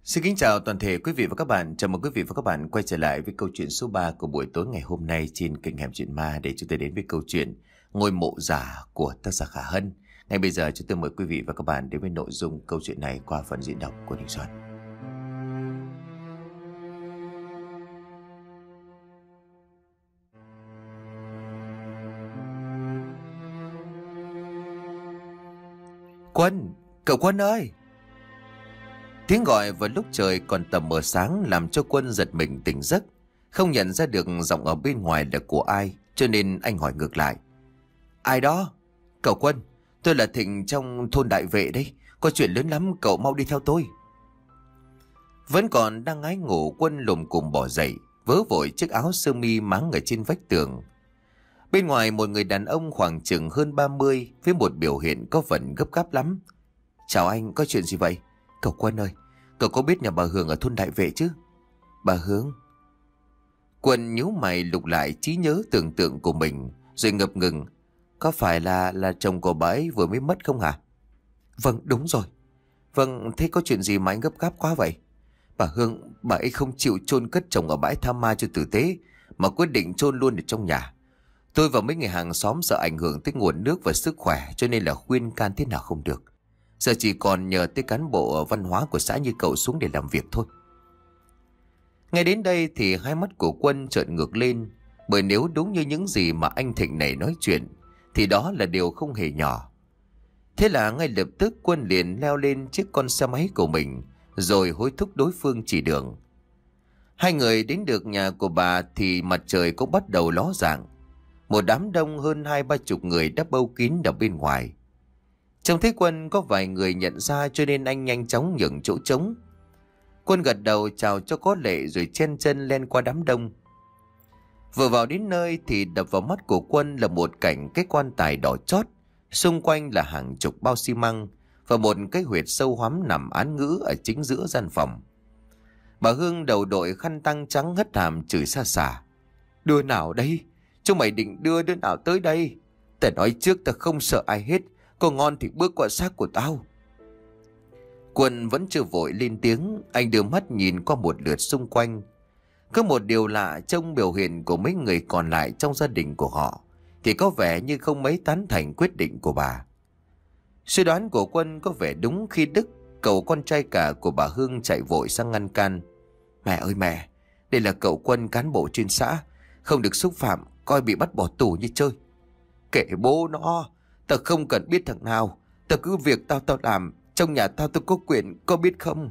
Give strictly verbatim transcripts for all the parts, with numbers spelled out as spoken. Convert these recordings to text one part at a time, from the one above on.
Xin kính chào toàn thể quý vị và các bạn. Chào mừng quý vị và các bạn quay trở lại với câu chuyện số ba của buổi tối ngày hôm nay trên kênh Hẻm Chuyện Ma, để chúng tôi đến với câu chuyện Ngôi Mộ Giả của tác giả Khả Hân. Ngay bây giờ chúng tôi mời quý vị và các bạn đến với nội dung câu chuyện này qua phần diễn đọc của Đình Xuân. Quân! Cậu Quân ơi! Tiếng gọi vào lúc trời còn tầm mờ sáng làm cho Quân giật mình tỉnh giấc. Không nhận ra được giọng ở bên ngoài là của ai, cho nên anh hỏi ngược lại. Ai đó? Cậu Quân, tôi là Thịnh trong thôn Đại Vệ đấy. Có chuyện lớn lắm, cậu mau đi theo tôi. Vẫn còn đang ngái ngủ, Quân lồm cồm bỏ dậy, vớ vội chiếc áo sơ mi máng ở trên vách tường. Bên ngoài một người đàn ông khoảng chừng hơn ba mươi với một biểu hiện có phần gấp gáp lắm. Chào anh, có chuyện gì vậy? Cậu Quân ơi, cậu có biết nhà bà Hương ở thôn Đại Vệ chứ? Bà Hương? Quân nhíu mày lục lại trí nhớ tưởng tượng của mình, rồi ngập ngừng. Có phải là là chồng của bà ấy vừa mới mất không hả? Vâng, đúng rồi. Vâng, thế có chuyện gì mà anh gấp gáp quá vậy? Bà Hương, bà ấy không chịu chôn cất chồng ở bãi tha ma cho tử tế, mà quyết định chôn luôn ở trong nhà. Tôi và mấy người hàng xóm sợ ảnh hưởng tới nguồn nước và sức khỏe, cho nên là khuyên can thế nào không được. Giờ chỉ còn nhờ tới cán bộ văn hóa của xã như cậu xuống để làm việc thôi. Ngay đến đây thì hai mắt của Quân trợn ngược lên, bởi nếu đúng như những gì mà anh Thịnh này nói chuyện thì đó là điều không hề nhỏ. Thế là ngay lập tức Quân liền leo lên chiếc con xe máy của mình, rồi hối thúc đối phương chỉ đường. Hai người đến được nhà của bà thì mặt trời cũng bắt đầu ló dạng. Một đám đông hơn hai ba chục người đã bâu kín ở bên ngoài. Trông thấy Quân có vài người nhận ra, cho nên anh nhanh chóng nhường chỗ trống. Quân gật đầu chào cho có lệ rồi chen chân lên qua đám đông. Vừa vào đến nơi thì đập vào mắt của Quân là một cảnh cái quan tài đỏ chót, xung quanh là hàng chục bao xi măng và một cái huyệt sâu hoắm nằm án ngữ ở chính giữa gian phòng. Bà Hương đầu đội khăn tang trắng hất hàm chửi xa xả. Đưa nào đây? Chúng mày định đưa đứa nào tới đây? Ta nói trước ta không sợ ai hết. Có ngon thì bước qua xác của tao. Quân vẫn chưa vội lên tiếng. Anh đưa mắt nhìn qua một lượt xung quanh. Có một điều lạ trong biểu hiện của mấy người còn lại trong gia đình của họ thì có vẻ như không mấy tán thành quyết định của bà. Suy đoán của Quân có vẻ đúng khi Đức, cậu con trai cả của bà Hương, chạy vội sang ngăn can. Mẹ ơi mẹ, đây là cậu Quân, cán bộ trên xã, không được xúc phạm, coi bị bắt bỏ tù như chơi. Kệ bố nó, tao không cần biết thằng nào. Tao cứ việc tao tao làm. Trong nhà tao tôi có quyền, có biết không?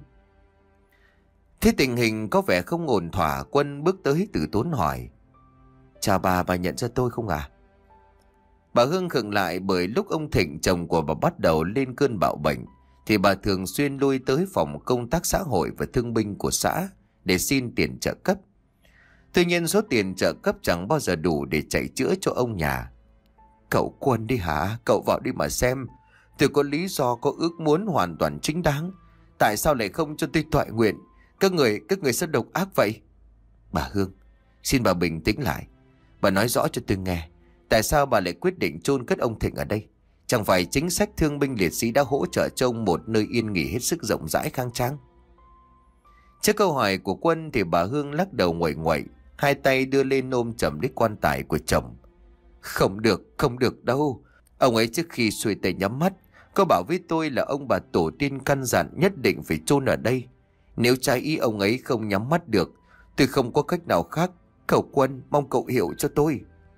Thế tình hình có vẻ không ổn thỏa, Quân bước tới từ tốn hỏi. Chào bà, bà nhận ra tôi không à? Bà Hương khựng lại, bởi lúc ông Thịnh chồng của bà bắt đầu lên cơn bạo bệnh thì bà thường xuyên lui tới phòng công tác xã hội và thương binh của xã để xin tiền trợ cấp. Tuy nhiên số tiền trợ cấp chẳng bao giờ đủ để chạy chữa cho ông nhà. Cậu Quân đi hả? Cậu vào đi mà xem. Tôi có lý do, có ước muốn hoàn toàn chính đáng. Tại sao lại không cho tôi toại nguyện? Các người, các người sao độc ác vậy? Bà Hương, xin bà bình tĩnh lại. Bà nói rõ cho tôi nghe. Tại sao bà lại quyết định chôn cất ông Thịnh ở đây? Chẳng phải chính sách thương binh liệt sĩ đã hỗ trợ cho ông một nơi yên nghỉ hết sức rộng rãi khang trang? Trước câu hỏi của Quân thì bà Hương lắc đầu nguậy nguậy, hai tay đưa lên ôm chầm lấy quan tài của chồng. Không được, không được đâu. Ông ấy trước khi xuôi tay nhắm mắt có bảo với tôi là ông bà tổ tiên căn dặn nhất định phải chôn ở đây. Nếu trái ý ông ấy không nhắm mắt được, tôi không có cách nào khác. Cậu Quân, mong cậu hiểu cho tôi.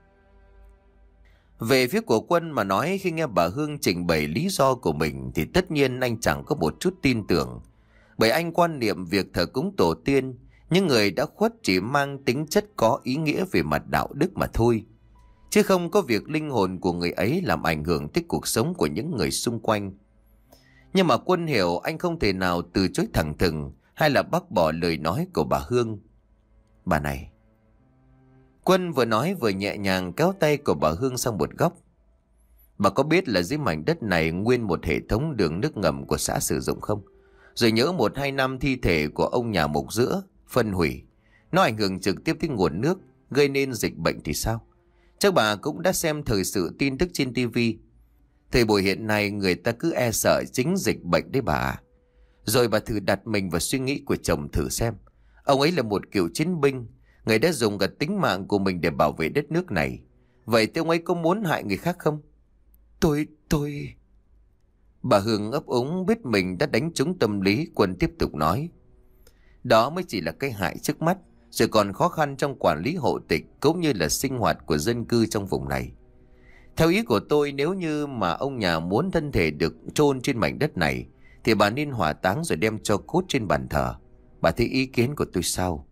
Về phía của Quân mà nói, khi nghe bà Hương trình bày lý do của mình thì tất nhiên anh chẳng có một chút tin tưởng. Bởi anh quan niệm việc thờ cúng tổ tiên, những người đã khuất chỉ mang tính chất có ý nghĩa về mặt đạo đức mà thôi, chứ không có việc linh hồn của người ấy làm ảnh hưởng tới cuộc sống của những người xung quanh. Nhưng mà Quân hiểu anh không thể nào từ chối thẳng thừng hay là bác bỏ lời nói của bà Hương. Bà này. Quân vừa nói vừa nhẹ nhàng kéo tay của bà Hương sang một góc. Bà có biết là dưới mảnh đất này nguyên một hệ thống đường nước ngầm của xã sử dụng không? Rồi nhỡ một hai năm thi thể của ông nhà mục giữa phân hủy, nó ảnh hưởng trực tiếp tới nguồn nước, gây nên dịch bệnh thì sao? Chắc bà cũng đã xem thời sự tin tức trên tivi. Thời buổi hiện nay người ta cứ e sợ chính dịch bệnh đấy bà. Rồi bà thử đặt mình vào suy nghĩ của chồng thử xem. Ông ấy là một cựu chiến binh, người đã dùng cả tính mạng của mình để bảo vệ đất nước này. Vậy thì ông ấy có muốn hại người khác không? Tôi, tôi... Bà Hương ấp úng biết mình đã đánh trúng tâm lý. Quân tiếp tục nói. Đó mới chỉ là cái hại trước mắt, rồi còn khó khăn trong quản lý hộ tịch cũng như là sinh hoạt của dân cư trong vùng này. Theo ý của tôi, nếu như mà ông nhà muốn thân thể được chôn trên mảnh đất này thì bà nên hỏa táng rồi đem cho cốt trên bàn thờ. Bà thấy ý kiến của tôi sao?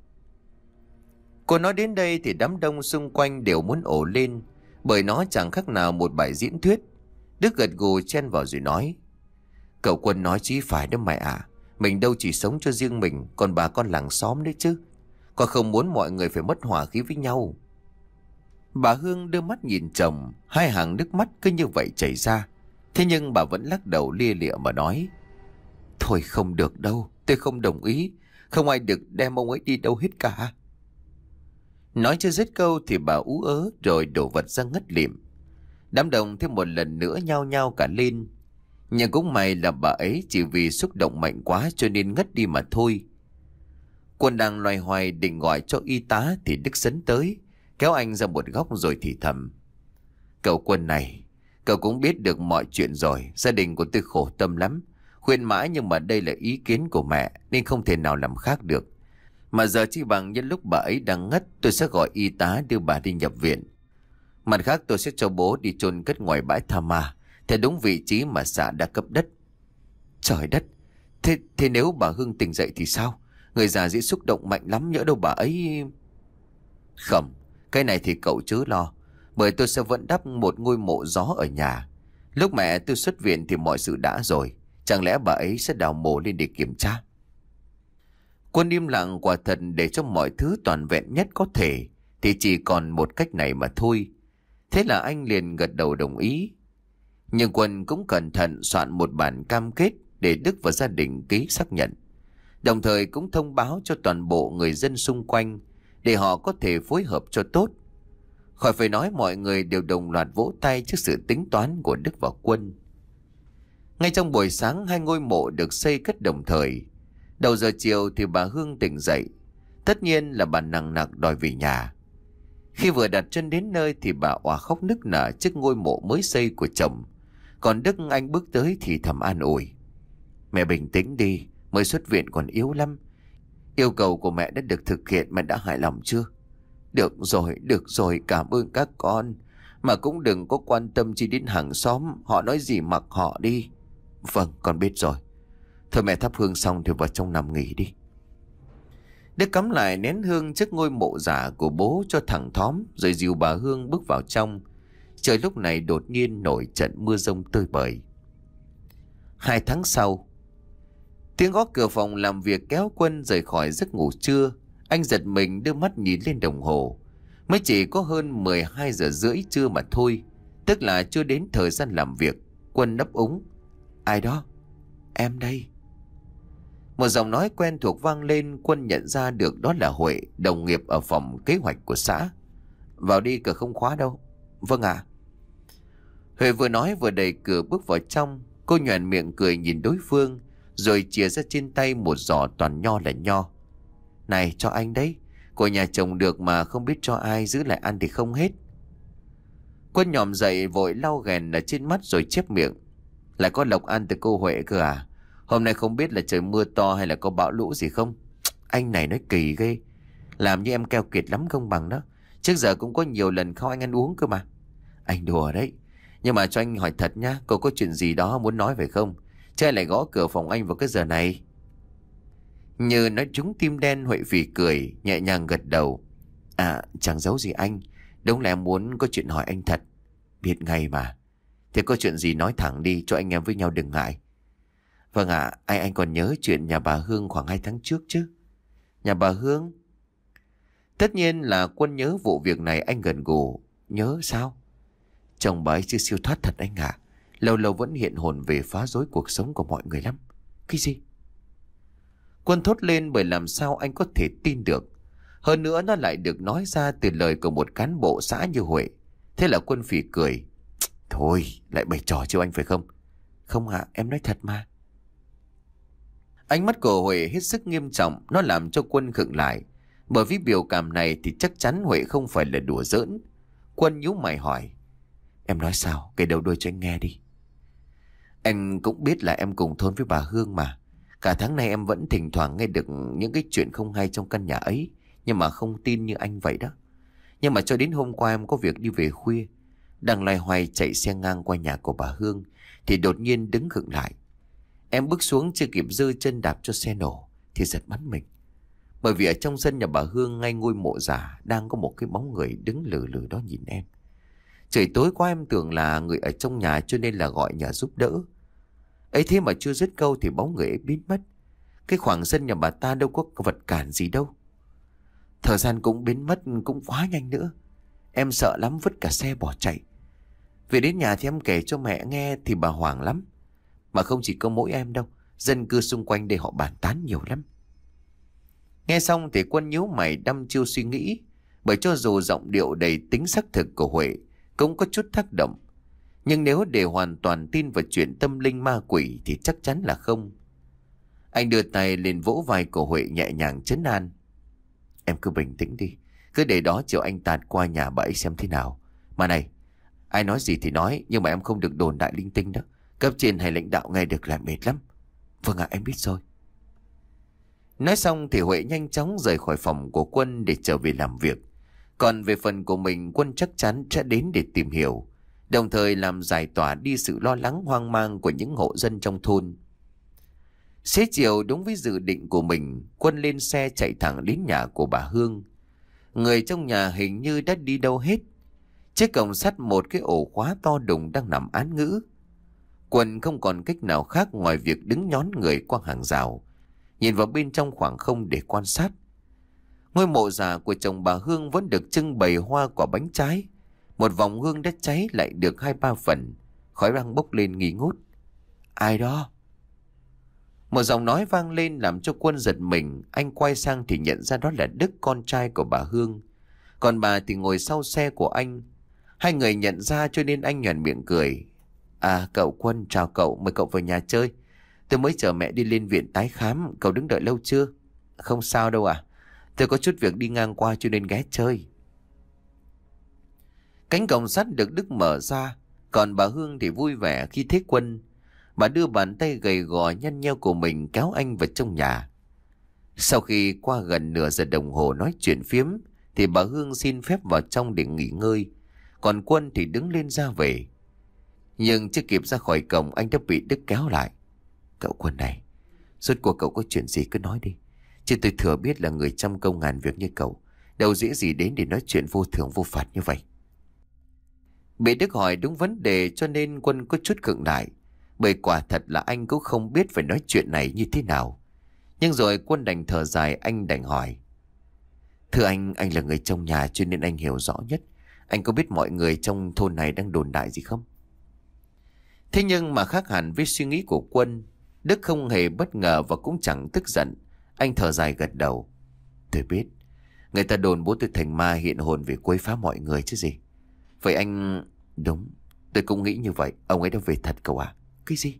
Cô nói đến đây thì đám đông xung quanh đều muốn ồ lên, bởi nó chẳng khác nào một bài diễn thuyết. Đức gật gù chen vào rồi nói. Cậu Quân nói chí phải đó mày à. Mình đâu chỉ sống cho riêng mình, còn bà con làng xóm đấy chứ. Con không muốn mọi người phải mất hòa khí với nhau. Bà Hương đưa mắt nhìn chồng, hai hàng nước mắt cứ như vậy chảy ra. Thế nhưng bà vẫn lắc đầu lia lịa mà nói. Thôi không được đâu, tôi không đồng ý. Không ai được đem ông ấy đi đâu hết cả. Nói chưa dứt câu thì bà ú ớ rồi đổ vật ra ngất lịm. Đám đông thêm một lần nữa nhao nhao cả lên. Nhưng cũng may là bà ấy chỉ vì xúc động mạnh quá cho nên ngất đi mà thôi. Quân đang loay hoay định gọi cho y tá thì Đức Sấn tới, kéo anh ra một góc rồi thì thầm. Cậu Quân này, cậu cũng biết được mọi chuyện rồi. Gia đình của tôi khổ tâm lắm. Khuyên mãi nhưng mà đây là ý kiến của mẹ nên không thể nào làm khác được. Mà giờ chi bằng nhân lúc bà ấy đang ngất, tôi sẽ gọi y tá đưa bà đi nhập viện. Mặt khác tôi sẽ cho bố đi chôn cất ngoài bãi Tha Ma, theo đúng vị trí mà xã đã cấp đất. Trời đất, thế, thế nếu bà Hương tỉnh dậy thì sao? Người già dễ xúc động mạnh lắm, nhỡ đâu bà ấy... Không, cái này thì cậu chớ lo, bởi tôi sẽ vẫn đắp một ngôi mộ gió ở nhà. Lúc mẹ tôi xuất viện thì mọi sự đã rồi. Chẳng lẽ bà ấy sẽ đào mộ lên để kiểm tra? Quân im lặng. Quả thật để cho mọi thứ toàn vẹn nhất có thể thì chỉ còn một cách này mà thôi. Thế là anh liền gật đầu đồng ý. Nhưng Quân cũng cẩn thận soạn một bản cam kết để Đức và gia đình ký xác nhận. Đồng thời cũng thông báo cho toàn bộ người dân xung quanh để họ có thể phối hợp cho tốt. Khỏi phải nói, mọi người đều đồng loạt vỗ tay trước sự tính toán của Đức và Quân. Ngay trong buổi sáng, hai ngôi mộ được xây cất đồng thời. Đầu giờ chiều thì bà Hương tỉnh dậy. Tất nhiên là bà nằng nặc đòi về nhà. Khi vừa đặt chân đến nơi thì bà òa khóc nức nở trước ngôi mộ mới xây của chồng. Còn Đức anh bước tới thì thầm an ủi. Mẹ bình tĩnh đi, mới xuất viện còn yếu lắm. Yêu cầu của mẹ đã được thực hiện, mẹ đã hài lòng chưa? Được rồi, được rồi, cảm ơn các con. Mà cũng đừng có quan tâm chi đến hàng xóm, họ nói gì mặc họ đi. Vâng, con biết rồi. Thôi mẹ thắp hương xong thì vào trong nằm nghỉ đi. Đức cắm lại nén hương trước ngôi mộ giả của bố cho thẳng thóm, rồi dìu bà Hương bước vào trong. Trời lúc này đột nhiên nổi trận mưa giông tơi bời. Hai tháng sau, tiếng gõ cửa phòng làm việc kéo Quân rời khỏi giấc ngủ trưa. Anh giật mình đưa mắt nhìn lên đồng hồ. Mới chỉ có hơn mười hai giờ rưỡi trưa mà thôi, tức là chưa đến thời gian làm việc. Quân ấp úng. Ai đó? Em đây. Một giọng nói quen thuộc vang lên. Quân nhận ra được đó là Huệ, đồng nghiệp ở phòng kế hoạch của xã. Vào đi, cửa không khóa đâu. Vâng ạ. À. Huệ vừa nói vừa đẩy cửa bước vào trong. Cô nhoẻn miệng cười nhìn đối phương, rồi chìa ra trên tay một giỏ toàn nho là nho. Này, cho anh đấy. Của nhà chồng được mà không biết cho ai, giữ lại ăn thì không hết. Quân nhòm dậy vội lau ghèn ở trên mắt rồi chép miệng. Lại có lộc ăn từ cô Huệ cơ à? Hôm nay không biết là trời mưa to hay là có bão lũ gì không? Anh này nói kỳ ghê. Làm như em keo kiệt lắm không bằng đó. Trước giờ cũng có nhiều lần khao anh ăn uống cơ mà. Anh đùa đấy. Nhưng mà cho anh hỏi thật nhá, cô có chuyện gì đó muốn nói phải không? Chứ ai lại gõ cửa phòng anh vào cái giờ này? Như nói trúng tim đen, Huệ phì cười, nhẹ nhàng gật đầu. À, chẳng giấu gì anh. Đúng là em muốn có chuyện hỏi anh thật. Biết ngay mà. Thế có chuyện gì nói thẳng đi, cho anh em với nhau đừng ngại. Vâng ạ, à, anh anh còn nhớ chuyện nhà bà Hương khoảng hai tháng trước chứ? Nhà bà Hương? Tất nhiên là Quân nhớ vụ việc này. Anh gần gù. Nhớ sao? Chồng bà ấy chưa siêu thoát thật anh ạ. À. Lâu lâu vẫn hiện hồn về phá rối cuộc sống của mọi người lắm. Cái gì? Quân thốt lên, bởi làm sao anh có thể tin được. Hơn nữa nó lại được nói ra từ lời của một cán bộ xã như Huệ. Thế là Quân phì cười. Thôi, lại bày trò chiêu anh phải không? Không ạ, à, em nói thật mà. Ánh mắt của Huệ hết sức nghiêm trọng, nó làm cho Quân khựng lại. Bởi vì biểu cảm này thì chắc chắn Huệ không phải là đùa giỡn. Quân nhíu mày hỏi: Em nói sao? Kể đầu đuôi cho anh nghe đi. Anh cũng biết là em cùng thôn với bà Hương mà. Cả tháng nay em vẫn thỉnh thoảng nghe được những cái chuyện không hay trong căn nhà ấy, nhưng mà không tin như anh vậy đó. Nhưng mà cho đến hôm qua em có việc đi về khuya, đang loay hoay chạy xe ngang qua nhà của bà Hương thì đột nhiên đứng khựng lại. Em bước xuống chưa kịp giơ chân đạp cho xe nổ thì giật bắn mình. Bởi vì ở trong sân nhà bà Hương, ngay ngôi mộ già, đang có một cái bóng người đứng lừ lừ đó nhìn em. Trời tối quá em tưởng là người ở trong nhà cho nên là gọi nhờ giúp đỡ. Ấy thế mà chưa dứt câu thì bóng người ấy biến mất. Cái khoảng sân nhà bà ta đâu có vật cản gì đâu. Thời gian cũng biến mất cũng quá nhanh nữa. Em sợ lắm vứt cả xe bỏ chạy. Về đến nhà thì em kể cho mẹ nghe thì bà hoảng lắm. Mà không chỉ có mỗi em đâu, dân cư xung quanh đây họ bàn tán nhiều lắm. Nghe xong thì Quân nhíu mày đăm chiêu suy nghĩ. Bởi cho dù giọng điệu đầy tính xác thực của Huệ cũng có chút tác động, nhưng nếu để hoàn toàn tin vào chuyện tâm linh ma quỷ thì chắc chắn là không. Anh đưa tay lên vỗ vai của Huệ nhẹ nhàng trấn an: Em cứ bình tĩnh đi, cứ để đó chiều anh tạt qua nhà bà ấy xem thế nào. Mà này, ai nói gì thì nói, nhưng mà em không được đồn đại linh tinh đó. Cấp trên hay lãnh đạo nghe được là mệt lắm. Vâng ạ, em biết rồi. Nói xong thì Huệ nhanh chóng rời khỏi phòng của Quân để trở về làm việc. Còn về phần của mình, Quân chắc chắn sẽ đến để tìm hiểu, đồng thời làm giải tỏa đi sự lo lắng hoang mang của những hộ dân trong thôn. Xế chiều đúng với dự định của mình, Quân lên xe chạy thẳng đến nhà của bà Hương. Người trong nhà hình như đã đi đâu hết. Chiếc cổng sắt một cái ổ khóa to đùng đang nằm án ngữ. Quân không còn cách nào khác ngoài việc đứng nhón người qua hàng rào, nhìn vào bên trong khoảng không để quan sát. Ngôi mộ già của chồng bà Hương vẫn được trưng bày hoa quả bánh trái. Một vòng hương đã cháy lại được hai ba phần, khói đang bốc lên nghi ngút. Ai đó? Một giọng nói vang lên làm cho Quân giật mình. Anh quay sang thì nhận ra đó là Đức, con trai của bà Hương. Còn bà thì ngồi sau xe của anh. Hai người nhận ra cho nên anh nhoẻn miệng cười. À, cậu Quân, chào cậu, mời cậu vào nhà chơi. Tôi mới chở mẹ đi lên viện tái khám, cậu đứng đợi lâu chưa? Không sao đâu à, tôi có chút việc đi ngang qua cho nên ghé chơi. Cánh cổng sắt được Đức mở ra, còn bà Hương thì vui vẻ khi thấy Quân. Bà đưa bàn tay gầy gò nhăn nheo của mình kéo anh vào trong nhà. Sau khi qua gần nửa giờ đồng hồ nói chuyện phiếm thì bà Hương xin phép vào trong để nghỉ ngơi. Còn Quân thì đứng lên ra về. Nhưng chưa kịp ra khỏi cổng, anh đã bị Đức kéo lại. Cậu Quân này, rốt cuộc cậu có chuyện gì cứ nói đi. Chứ tôi thừa biết là người trăm công ngàn việc như cậu, đâu dễ gì đến để nói chuyện vô thưởng vô phạt như vậy. Bị Đức hỏi đúng vấn đề cho nên Quân có chút khựng lại. Bởi quả thật là anh cũng không biết phải nói chuyện này như thế nào. Nhưng rồi Quân đành thở dài, anh đành hỏi. Thưa anh, anh là người trong nhà cho nên anh hiểu rõ nhất. Anh có biết mọi người trong thôn này đang đồn đại gì không? Thế nhưng mà khác hẳn với suy nghĩ của Quân, Đức không hề bất ngờ và cũng chẳng tức giận. Anh thở dài gật đầu. Tôi biết, người ta đồn bố tôi thành ma hiện hồn về quấy phá mọi người chứ gì. Vậy anh... Đúng, tôi cũng nghĩ như vậy. Ông ấy đã về thật cậu à? Cái gì?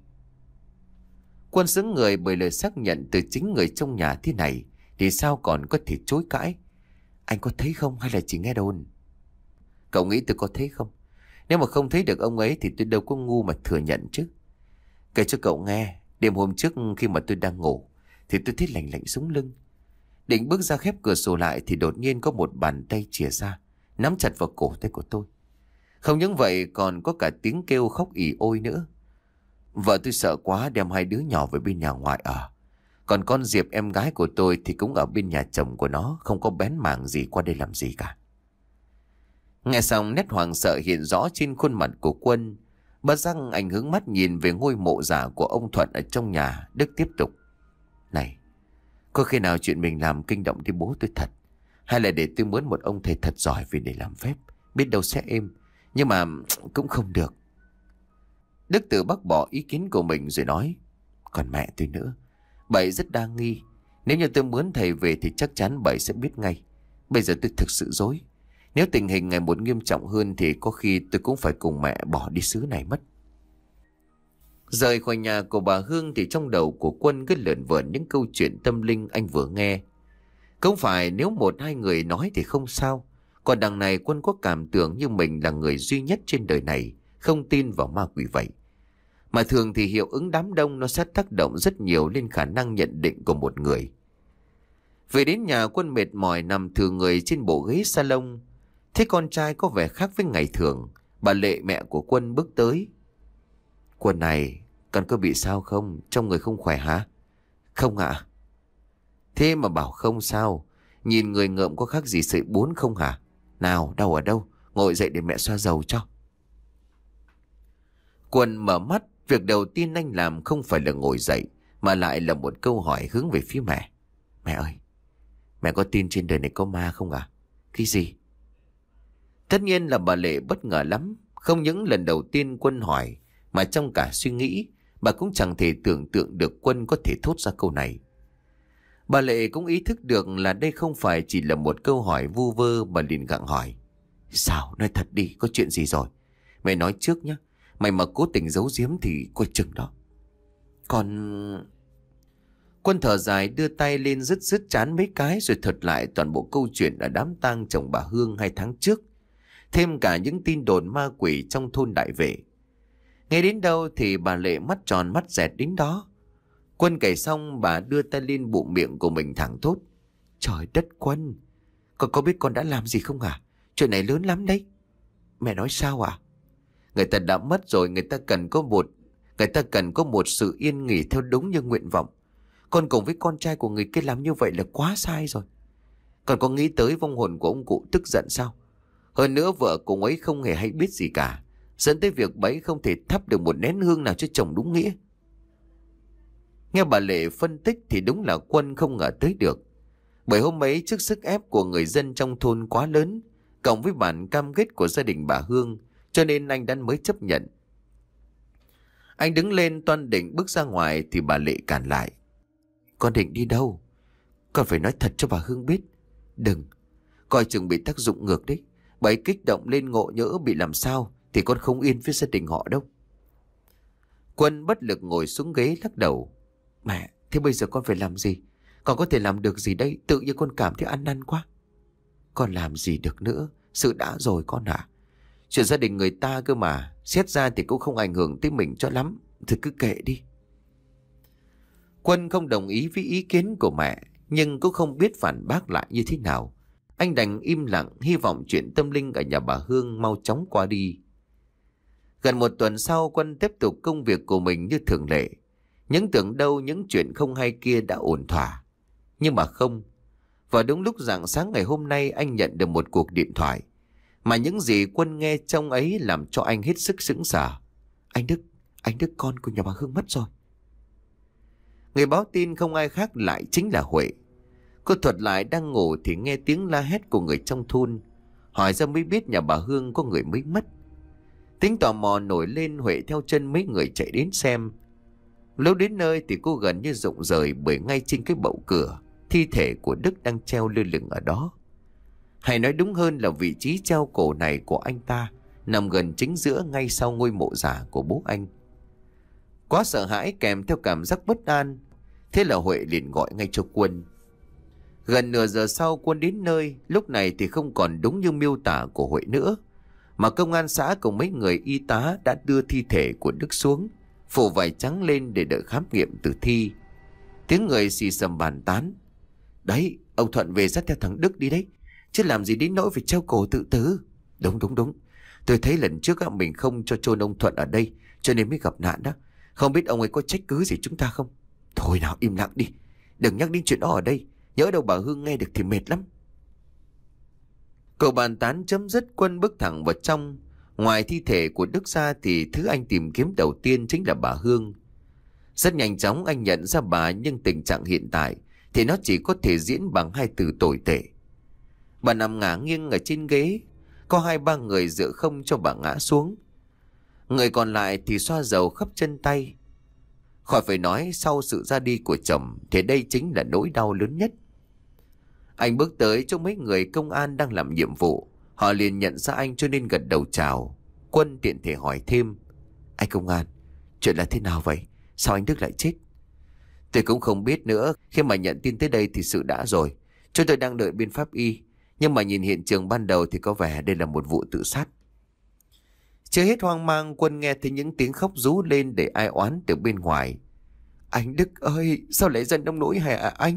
Quân sững người bởi lời xác nhận từ chính người trong nhà thế này thì sao còn có thể chối cãi. Anh có thấy không hay là chỉ nghe đồn? Cậu nghĩ tôi có thấy không? Nếu mà không thấy được ông ấy thì tôi đâu có ngu mà thừa nhận chứ. Kể cho cậu nghe, đêm hôm trước khi mà tôi đang ngủ thì tôi thấy lạnh lạnh sống lưng. Định bước ra khép cửa sổ lại thì đột nhiên có một bàn tay chìa ra, nắm chặt vào cổ tay của tôi. Không những vậy còn có cả tiếng kêu khóc ỉ ôi nữa. Vợ tôi sợ quá đem hai đứa nhỏ về bên nhà ngoại ở. Còn con Diệp em gái của tôi thì cũng ở bên nhà chồng của nó, không có bén mảng gì qua đây làm gì cả. Nghe xong nét hoảng sợ hiện rõ trên khuôn mặt của Quân. Bất giác anh hướng mắt nhìn về ngôi mộ giả của ông Thuận ở trong nhà. Đức tiếp tục. Này, có khi nào chuyện mình làm kinh động đến bố tôi thật? Hay là để tôi mướn một ông thầy thật giỏi về để làm phép? Biết đâu sẽ êm. Nhưng mà cũng không được. Đức tự bác bỏ ý kiến của mình rồi nói. Còn mẹ tôi nữa, bà ấy rất đa nghi. Nếu như tôi mướn thầy về thì chắc chắn bà ấy sẽ biết ngay. Bây giờ tôi thực sự rối. Nếu tình hình ngày một nghiêm trọng hơn thì có khi tôi cũng phải cùng mẹ bỏ đi xứ này mất. Rời khỏi nhà của bà Hương thì trong đầu của Quân cứ lởn vởn những câu chuyện tâm linh anh vừa nghe. Không phải nếu một hai người nói thì không sao. Còn đằng này Quân có cảm tưởng như mình là người duy nhất trên đời này không tin vào ma quỷ vậy. Mà thường thì hiệu ứng đám đông nó sẽ tác động rất nhiều lên khả năng nhận định của một người. Về đến nhà, Quân mệt mỏi nằm thừ người trên bộ ghế salon. Thấy con trai có vẻ khác với ngày thường, bà Lệ mẹ của Quân bước tới. Quân này, con có bị sao không? Trong người không khỏe hả? Không ạ. Thế mà bảo không sao. Nhìn người ngợm có khác gì sợi bún không hả? Nào, đau ở đâu? Ngồi dậy để mẹ xoa dầu cho. Quân mở mắt, việc đầu tiên anh làm không phải là ngồi dậy, mà lại là một câu hỏi hướng về phía mẹ. Mẹ ơi, mẹ có tin trên đời này có ma không ạ? À? Cái gì? Tất nhiên là bà Lệ bất ngờ lắm. Không những lần đầu tiên Quân hỏi, mà trong cả suy nghĩ, bà cũng chẳng thể tưởng tượng được Quân có thể thốt ra câu này. Bà Lệ cũng ý thức được là đây không phải chỉ là một câu hỏi vu vơ, mà liền gặng hỏi. Sao? Nói thật đi, có chuyện gì rồi? Mẹ nói trước nhé. Mày mà cố tình giấu giếm thì coi chừng đó. Còn... Quân thở dài đưa tay lên rứt rứt chán mấy cái rồi thuật lại toàn bộ câu chuyện ở đám tang chồng bà Hương hai tháng trước. Thêm cả những tin đồn ma quỷ trong thôn Đại Vệ. Nghe đến đâu thì bà Lệ mắt tròn mắt dẹt đến đó. Quân kể xong bà đưa tay lên bụng miệng của mình thẳng thốt. Trời đất Quân, con có biết con đã làm gì không hả? Chuyện này lớn lắm đấy. Mẹ nói sao à? Người ta đã mất rồi, người ta cần có một Người ta cần có một sự yên nghỉ theo đúng như nguyện vọng. Con cùng với con trai của người kia làm như vậy là quá sai rồi. Còn có nghĩ tới vong hồn của ông cụ tức giận sao? Hơn nữa vợ của ấy không hề hay biết gì cả, dẫn tới việc bấy không thể thắp được một nén hương nào cho chồng đúng nghĩa. Nghe bà Lệ phân tích thì đúng là Quân không ngờ tới được. Bởi hôm ấy trước sức ép của người dân trong thôn quá lớn, cộng với bản cam kết của gia đình bà Hương, cho nên anh đã mới chấp nhận. Anh đứng lên toan định bước ra ngoài thì bà Lệ cản lại. Con định đi đâu? Con phải nói thật cho bà Hương biết. Đừng, coi chừng bị tác dụng ngược đấy. Bà ấy kích động lên ngộ nhỡ bị làm sao thì con không yên với gia đình họ đâu. Quân bất lực ngồi xuống ghế lắc đầu. Mẹ, thế bây giờ con phải làm gì? Con có thể làm được gì đây? Tự nhiên con cảm thấy ăn năn quá. Con làm gì được nữa? Sự đã rồi con ạ. À? Chuyện gia đình người ta cơ mà. Xét ra thì cũng không ảnh hưởng tới mình cho lắm. Thì cứ kệ đi. Quân không đồng ý với ý kiến của mẹ, nhưng cũng không biết phản bác lại như thế nào. Anh đành im lặng, hy vọng chuyện tâm linh ở nhà bà Hương mau chóng qua đi. Gần một tuần sau, Quân tiếp tục công việc của mình như thường lệ. Những tưởng đâu những chuyện không hay kia đã ổn thỏa. Nhưng mà không. Và đúng lúc rạng sáng ngày hôm nay, anh nhận được một cuộc điện thoại. Mà những gì Quân nghe trong ấy làm cho anh hết sức sững sờ. Anh Đức, anh Đức con của nhà bà Hương mất rồi. Người báo tin không ai khác lại chính là Huệ. Cô thuật lại đang ngủ thì nghe tiếng la hét của người trong thôn. Hỏi ra mới biết nhà bà Hương có người mới mất. Tính tò mò nổi lên, Huệ theo chân mấy người chạy đến xem. Lúc đến nơi thì cô gần như rụng rời, bởi ngay trên cái bậu cửa, thi thể của Đức đang treo lơ lửng ở đó. Hay nói đúng hơn là vị trí treo cổ này của anh ta nằm gần chính giữa, ngay sau ngôi mộ giả của bố anh. Quá sợ hãi kèm theo cảm giác bất an, thế là Huệ liền gọi ngay cho Quân. Gần nửa giờ sau Quân đến nơi. Lúc này thì không còn đúng như miêu tả của Huệ nữa, mà công an xã cùng mấy người y tá đã đưa thi thể của Đức xuống, phủ vải trắng lên để đợi khám nghiệm tử thi. Tiếng người xì xầm bàn tán. Đấy, ông Thuận về dắt theo thằng Đức đi đấy, chứ làm gì đến nỗi phải treo cổ tự tử. Đúng đúng đúng, tôi thấy lần trước mình không cho chôn ông Thuận ở đây, cho nên mới gặp nạn đó. Không biết ông ấy có trách cứ gì chúng ta không? Thôi nào, im lặng đi, đừng nhắc đến chuyện đó ở đây. Nhớ đâu bà Hương nghe được thì mệt lắm. Cậu bàn tán chấm dứt, Quân bước thẳng vào trong. Ngoài thi thể của Đức ra thì thứ anh tìm kiếm đầu tiên chính là bà Hương. Rất nhanh chóng anh nhận ra bà, nhưng tình trạng hiện tại thì nó chỉ có thể diễn bằng hai từ tồi tệ. Bà nằm ngả nghiêng ở trên ghế, có hai ba người dựa không cho bà ngã xuống. Người còn lại thì xoa dầu khắp chân tay. Khỏi phải nói, sau sự ra đi của chồng thì đây chính là nỗi đau lớn nhất. Anh bước tới chỗ mấy người công an đang làm nhiệm vụ. Họ liền nhận ra anh cho nên gật đầu chào. Quân tiện thể hỏi thêm. Anh công an, Chuyện là thế nào vậy? Sao anh Đức lại chết? Tôi cũng không biết nữa. Khi mà nhận tin tới đây thì sự đã rồi. Chúng tôi đang đợi bên pháp y. Nhưng mà nhìn hiện trường ban đầu thì có vẻ đây là một vụ tự sát. Chưa hết hoang mang, Quân nghe thấy những tiếng khóc rú lên để ai oán từ bên ngoài. Anh Đức ơi, sao lại giận đông nỗi hả anh?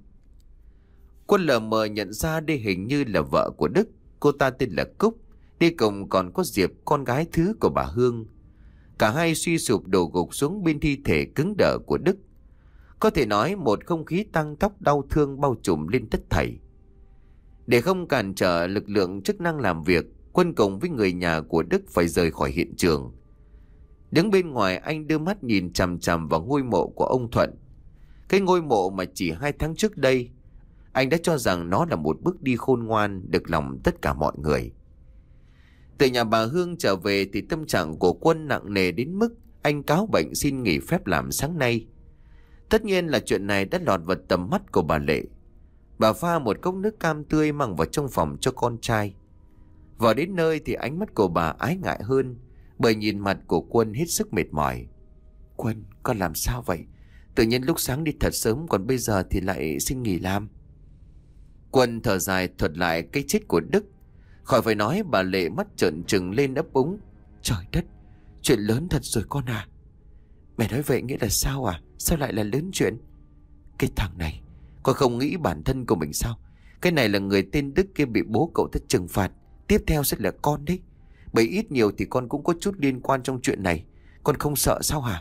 Quân lờ mờ nhận ra đây hình như là vợ của Đức. Cô ta tên là Cúc. Đi cùng còn có Diệp, con gái thứ của bà Hương. Cả hai suy sụp đổ gục xuống bên thi thể cứng đờ của Đức. Có thể nói một không khí tăng tóc đau thương bao trùm lên tất thảy. Để không cản trở lực lượng chức năng làm việc, Quân cùng với người nhà của Đức phải rời khỏi hiện trường. Đứng bên ngoài, anh đưa mắt nhìn chằm chằm vào ngôi mộ của ông Thuận. Cái ngôi mộ mà chỉ hai tháng trước đây anh đã cho rằng nó là một bước đi khôn ngoan, được lòng tất cả mọi người. Từ nhà bà Hương trở về thì tâm trạng của Quân nặng nề đến mức anh cáo bệnh xin nghỉ phép làm sáng nay. Tất nhiên là chuyện này đã lọt vào tầm mắt của bà Lệ. Bà pha một cốc nước cam tươi mang vào trong phòng cho con trai. Vào đến nơi thì ánh mắt của bà ái ngại hơn, bởi nhìn mặt của Quân hết sức mệt mỏi. Quân, con làm sao vậy? Tự nhiên lúc sáng đi thật sớm, còn bây giờ thì lại xin nghỉ làm. Quân thở dài thuật lại cái chết của Đức. Khỏi phải nói, bà Lệ mắt trợn trừng lên ấp úng. Trời đất, chuyện lớn thật rồi con à. Mẹ nói vậy nghĩa là sao à? Sao lại là lớn chuyện? Cái thằng này, con không nghĩ bản thân của mình sao? Cái này là người tên Đức kia bị bố cậu ta trừng phạt. Tiếp theo sẽ là con đấy. Bởi ít nhiều thì con cũng có chút liên quan trong chuyện này. Con không sợ sao hả?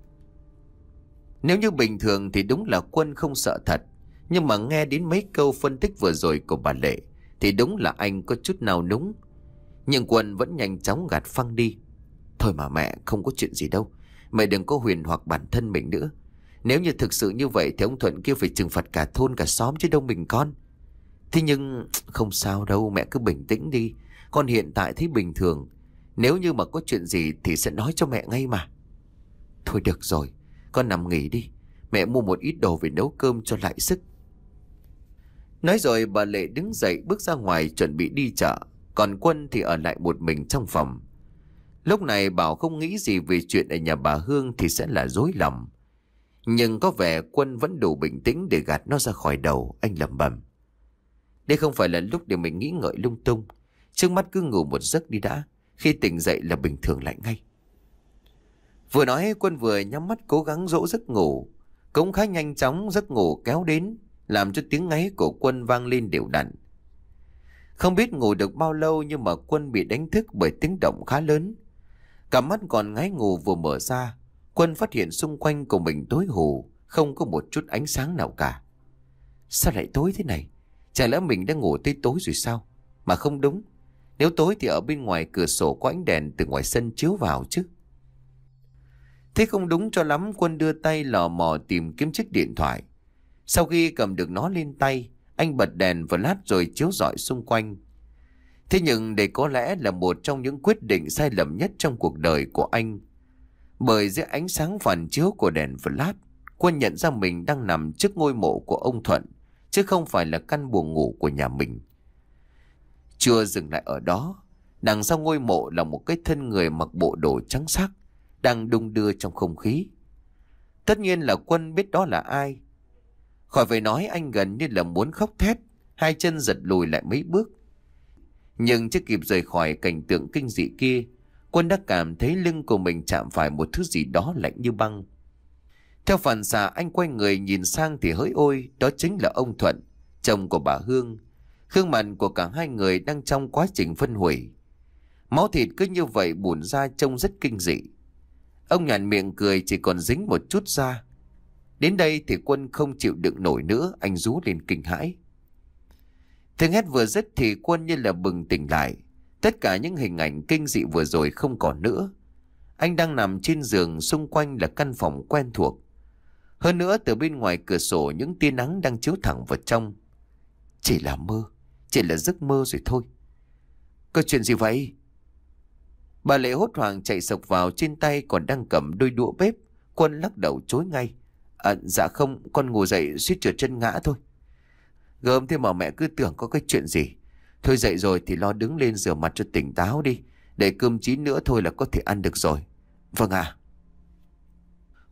Nếu như bình thường thì đúng là Quân không sợ thật. Nhưng mà nghe đến mấy câu phân tích vừa rồi của bà Lệ thì đúng là anh có chút nào núng. Nhưng Quân vẫn nhanh chóng gạt phăng đi. Thôi mà mẹ, không có chuyện gì đâu. Mẹ đừng có huyền hoặc bản thân mình nữa. Nếu như thực sự như vậy thì ông Thuận kia phải trừng phạt cả thôn cả xóm chứ đâu mình con. Thế nhưng không sao đâu, mẹ cứ bình tĩnh đi. Con hiện tại thấy bình thường. Nếu như mà có chuyện gì thì sẽ nói cho mẹ ngay mà. Thôi được rồi, con nằm nghỉ đi. Mẹ mua một ít đồ về nấu cơm cho lại sức. Nói rồi bà Lệ đứng dậy bước ra ngoài chuẩn bị đi chợ. Còn Quân thì ở lại một mình trong phòng. Lúc này Bảo không nghĩ gì về chuyện ở nhà bà Hương thì sẽ là dối lòng. Nhưng có vẻ Quân vẫn đủ bình tĩnh để gạt nó ra khỏi đầu. Anh lẩm bẩm. Đây không phải là lúc để mình nghĩ ngợi lung tung. Trước mắt cứ ngủ một giấc đi đã. Khi tỉnh dậy là bình thường lại ngay. Vừa nói Quân vừa nhắm mắt cố gắng dỗ giấc ngủ. Cũng khá nhanh chóng giấc ngủ kéo đến, làm cho tiếng ngáy của Quân vang lên đều đặn. Không biết ngủ được bao lâu nhưng mà Quân bị đánh thức bởi tiếng động khá lớn. Cả mắt còn ngáy ngủ vừa mở ra, Quân phát hiện xung quanh của mình tối hù, không có một chút ánh sáng nào cả. Sao lại tối thế này? Chả lẽ mình đã ngủ tới tối rồi sao? Mà không đúng. Nếu tối thì ở bên ngoài cửa sổ có ánh đèn từ ngoài sân chiếu vào chứ. Thế không đúng cho lắm, Quân đưa tay lò mò tìm kiếm chiếc điện thoại. Sau khi cầm được nó lên tay, anh bật đèn và lát rồi chiếu rọi xung quanh. Thế nhưng đây có lẽ là một trong những quyết định sai lầm nhất trong cuộc đời của anh. Bởi dưới ánh sáng phản chiếu của đèn flash, Quân nhận ra mình đang nằm trước ngôi mộ của ông Thuận, chứ không phải là căn buồng ngủ của nhà mình. Chưa dừng lại ở đó, đằng sau ngôi mộ là một cái thân người mặc bộ đồ trắng sắc, đang đung đưa trong không khí. Tất nhiên là Quân biết đó là ai. Khỏi phải nói, anh gần như là muốn khóc thét, hai chân giật lùi lại mấy bước. Nhưng chưa kịp rời khỏi cảnh tượng kinh dị kia, Quân đã cảm thấy lưng của mình chạm phải một thứ gì đó lạnh như băng. Theo phản xạ, anh quay người nhìn sang thì hỡi ôi, đó chính là ông Thuận, chồng của bà Hương. Gương mặt của cả hai người đang trong quá trình phân hủy. Máu thịt cứ như vậy bùn ra trông rất kinh dị. Ông nhàn miệng cười, chỉ còn dính một chút da. Đến đây thì Quân không chịu đựng nổi nữa, anh rú lên kinh hãi. Tiếng hét vừa dứt thì Quân như là bừng tỉnh lại. Tất cả những hình ảnh kinh dị vừa rồi không còn nữa. Anh đang nằm trên giường, xung quanh là căn phòng quen thuộc. Hơn nữa từ bên ngoài cửa sổ những tia nắng đang chiếu thẳng vào trong. Chỉ là mơ, chỉ là giấc mơ rồi thôi. Có chuyện gì vậy? Bà Lệ hốt hoảng chạy sộc vào, trên tay còn đang cầm đôi đũa bếp. Quân lắc đầu chối ngay. À, dạ không, con ngủ dậy suýt trượt chân ngã thôi. Gớm thế mà mẹ cứ tưởng có cái chuyện gì. Thôi dậy rồi thì lo đứng lên rửa mặt cho tỉnh táo đi. Để cơm chín nữa thôi là có thể ăn được rồi. Vâng ạ.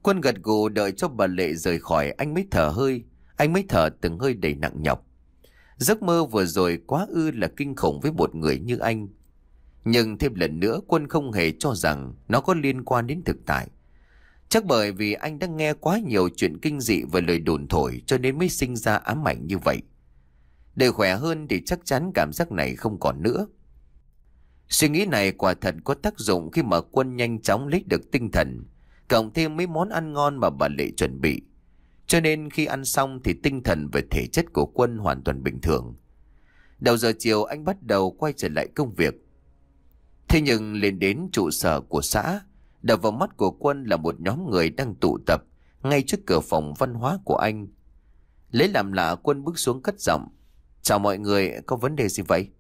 Quân gật gù đợi cho bà Lệ rời khỏi, anh mới thở hơi, anh mới thở từng hơi đầy nặng nhọc. Giấc mơ vừa rồi quá ư là kinh khủng với một người như anh. Nhưng thêm lần nữa Quân không hề cho rằng nó có liên quan đến thực tại. Chắc bởi vì anh đã nghe quá nhiều chuyện kinh dị và lời đồn thổi cho nên mới sinh ra ám ảnh như vậy. Để khỏe hơn thì chắc chắn cảm giác này không còn nữa. Suy nghĩ này quả thật có tác dụng khi mà Quân nhanh chóng lấy được tinh thần, cộng thêm mấy món ăn ngon mà bà Lệ chuẩn bị. Cho nên khi ăn xong thì tinh thần và thể chất của Quân hoàn toàn bình thường. Đầu giờ chiều anh bắt đầu quay trở lại công việc. Thế nhưng lên đến trụ sở của xã, đập vào mắt của Quân là một nhóm người đang tụ tập ngay trước cửa phòng văn hóa của anh. Lấy làm lạ, Quân bước xuống cất giọng: "Chào mọi người, có vấn đề gì vậy?"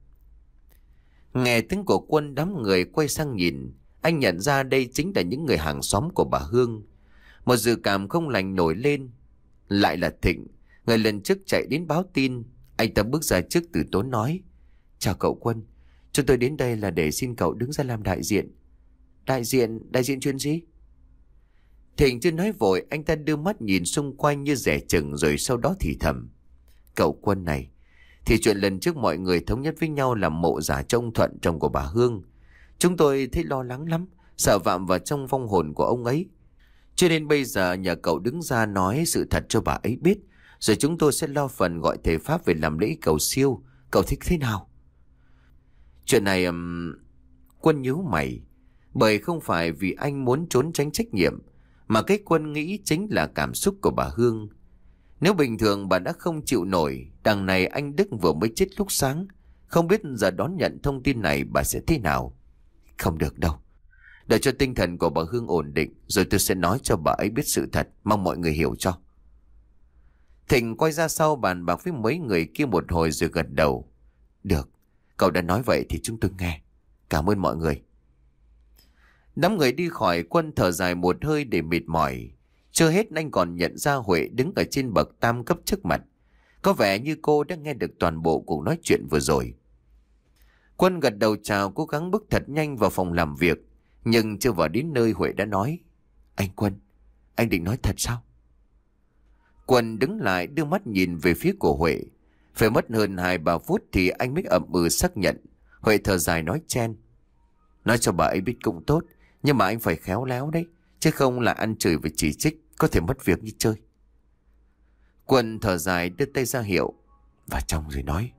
Nghe tiếng của Quân, đám người quay sang nhìn. Anh nhận ra đây chính là những người hàng xóm của bà Hương. Một dự cảm không lành nổi lên. Lại là Thịnh, người lần trước chạy đến báo tin. Anh ta bước ra trước từ tốn nói: "Chào cậu Quân, chúng tôi đến đây là để xin cậu đứng ra làm đại diện." Đại diện? Đại diện chuyện gì?" Thịnh chưa nói vội, anh ta đưa mắt nhìn xung quanh như dè chừng, rồi sau đó thì thầm: "Cậu Quân này, thì chuyện lần trước mọi người thống nhất với nhau làm mộ giả cho ông Thuận, chồng của bà Hương. Chúng tôi thấy lo lắng lắm, sợ phạm vào trong vong hồn của ông ấy. Cho nên bây giờ nhờ cậu đứng ra nói sự thật cho bà ấy biết, rồi chúng tôi sẽ lo phần gọi thầy Pháp về làm lễ cầu siêu. Cậu thích thế nào?" Chuyện này... Um... Quân nhíu mày, bởi không phải vì anh muốn trốn tránh trách nhiệm, mà cái Quân nghĩ chính là cảm xúc của bà Hương. Nếu bình thường bà đã không chịu nổi, đằng này anh Đức vừa mới chết lúc sáng, không biết giờ đón nhận thông tin này bà sẽ thế nào. Không được đâu, để cho tinh thần của bà Hương ổn định, rồi tôi sẽ nói cho bà ấy biết sự thật, mong mọi người hiểu cho. Thịnh quay ra sau bàn bạc với mấy người kia một hồi rồi gật đầu: "Được, cậu đã nói vậy thì chúng tôi nghe. Cảm ơn mọi người." Đám người đi khỏi, Quân thở dài một hơi để mệt mỏi. Chưa hết anh còn nhận ra Huệ đứng ở trên bậc tam cấp trước mặt. Có vẻ như cô đã nghe được toàn bộ cuộc nói chuyện vừa rồi. Quân gật đầu chào, cố gắng bước thật nhanh vào phòng làm việc. Nhưng chưa vào đến nơi, Huệ đã nói: "Anh Quân, anh định nói thật sao?" Quân đứng lại đưa mắt nhìn về phía của Huệ. Phải mất hơn hai ba phút thì anh mới ậm ừ xác nhận. Huệ thở dài nói chen: "Nói cho bà ấy biết cũng tốt, nhưng mà anh phải khéo léo đấy, chứ không là ăn chửi và chỉ trích, có thể mất việc như chơi." Quân thở dài đưa tay ra hiệu: "Vào trong rồi nói."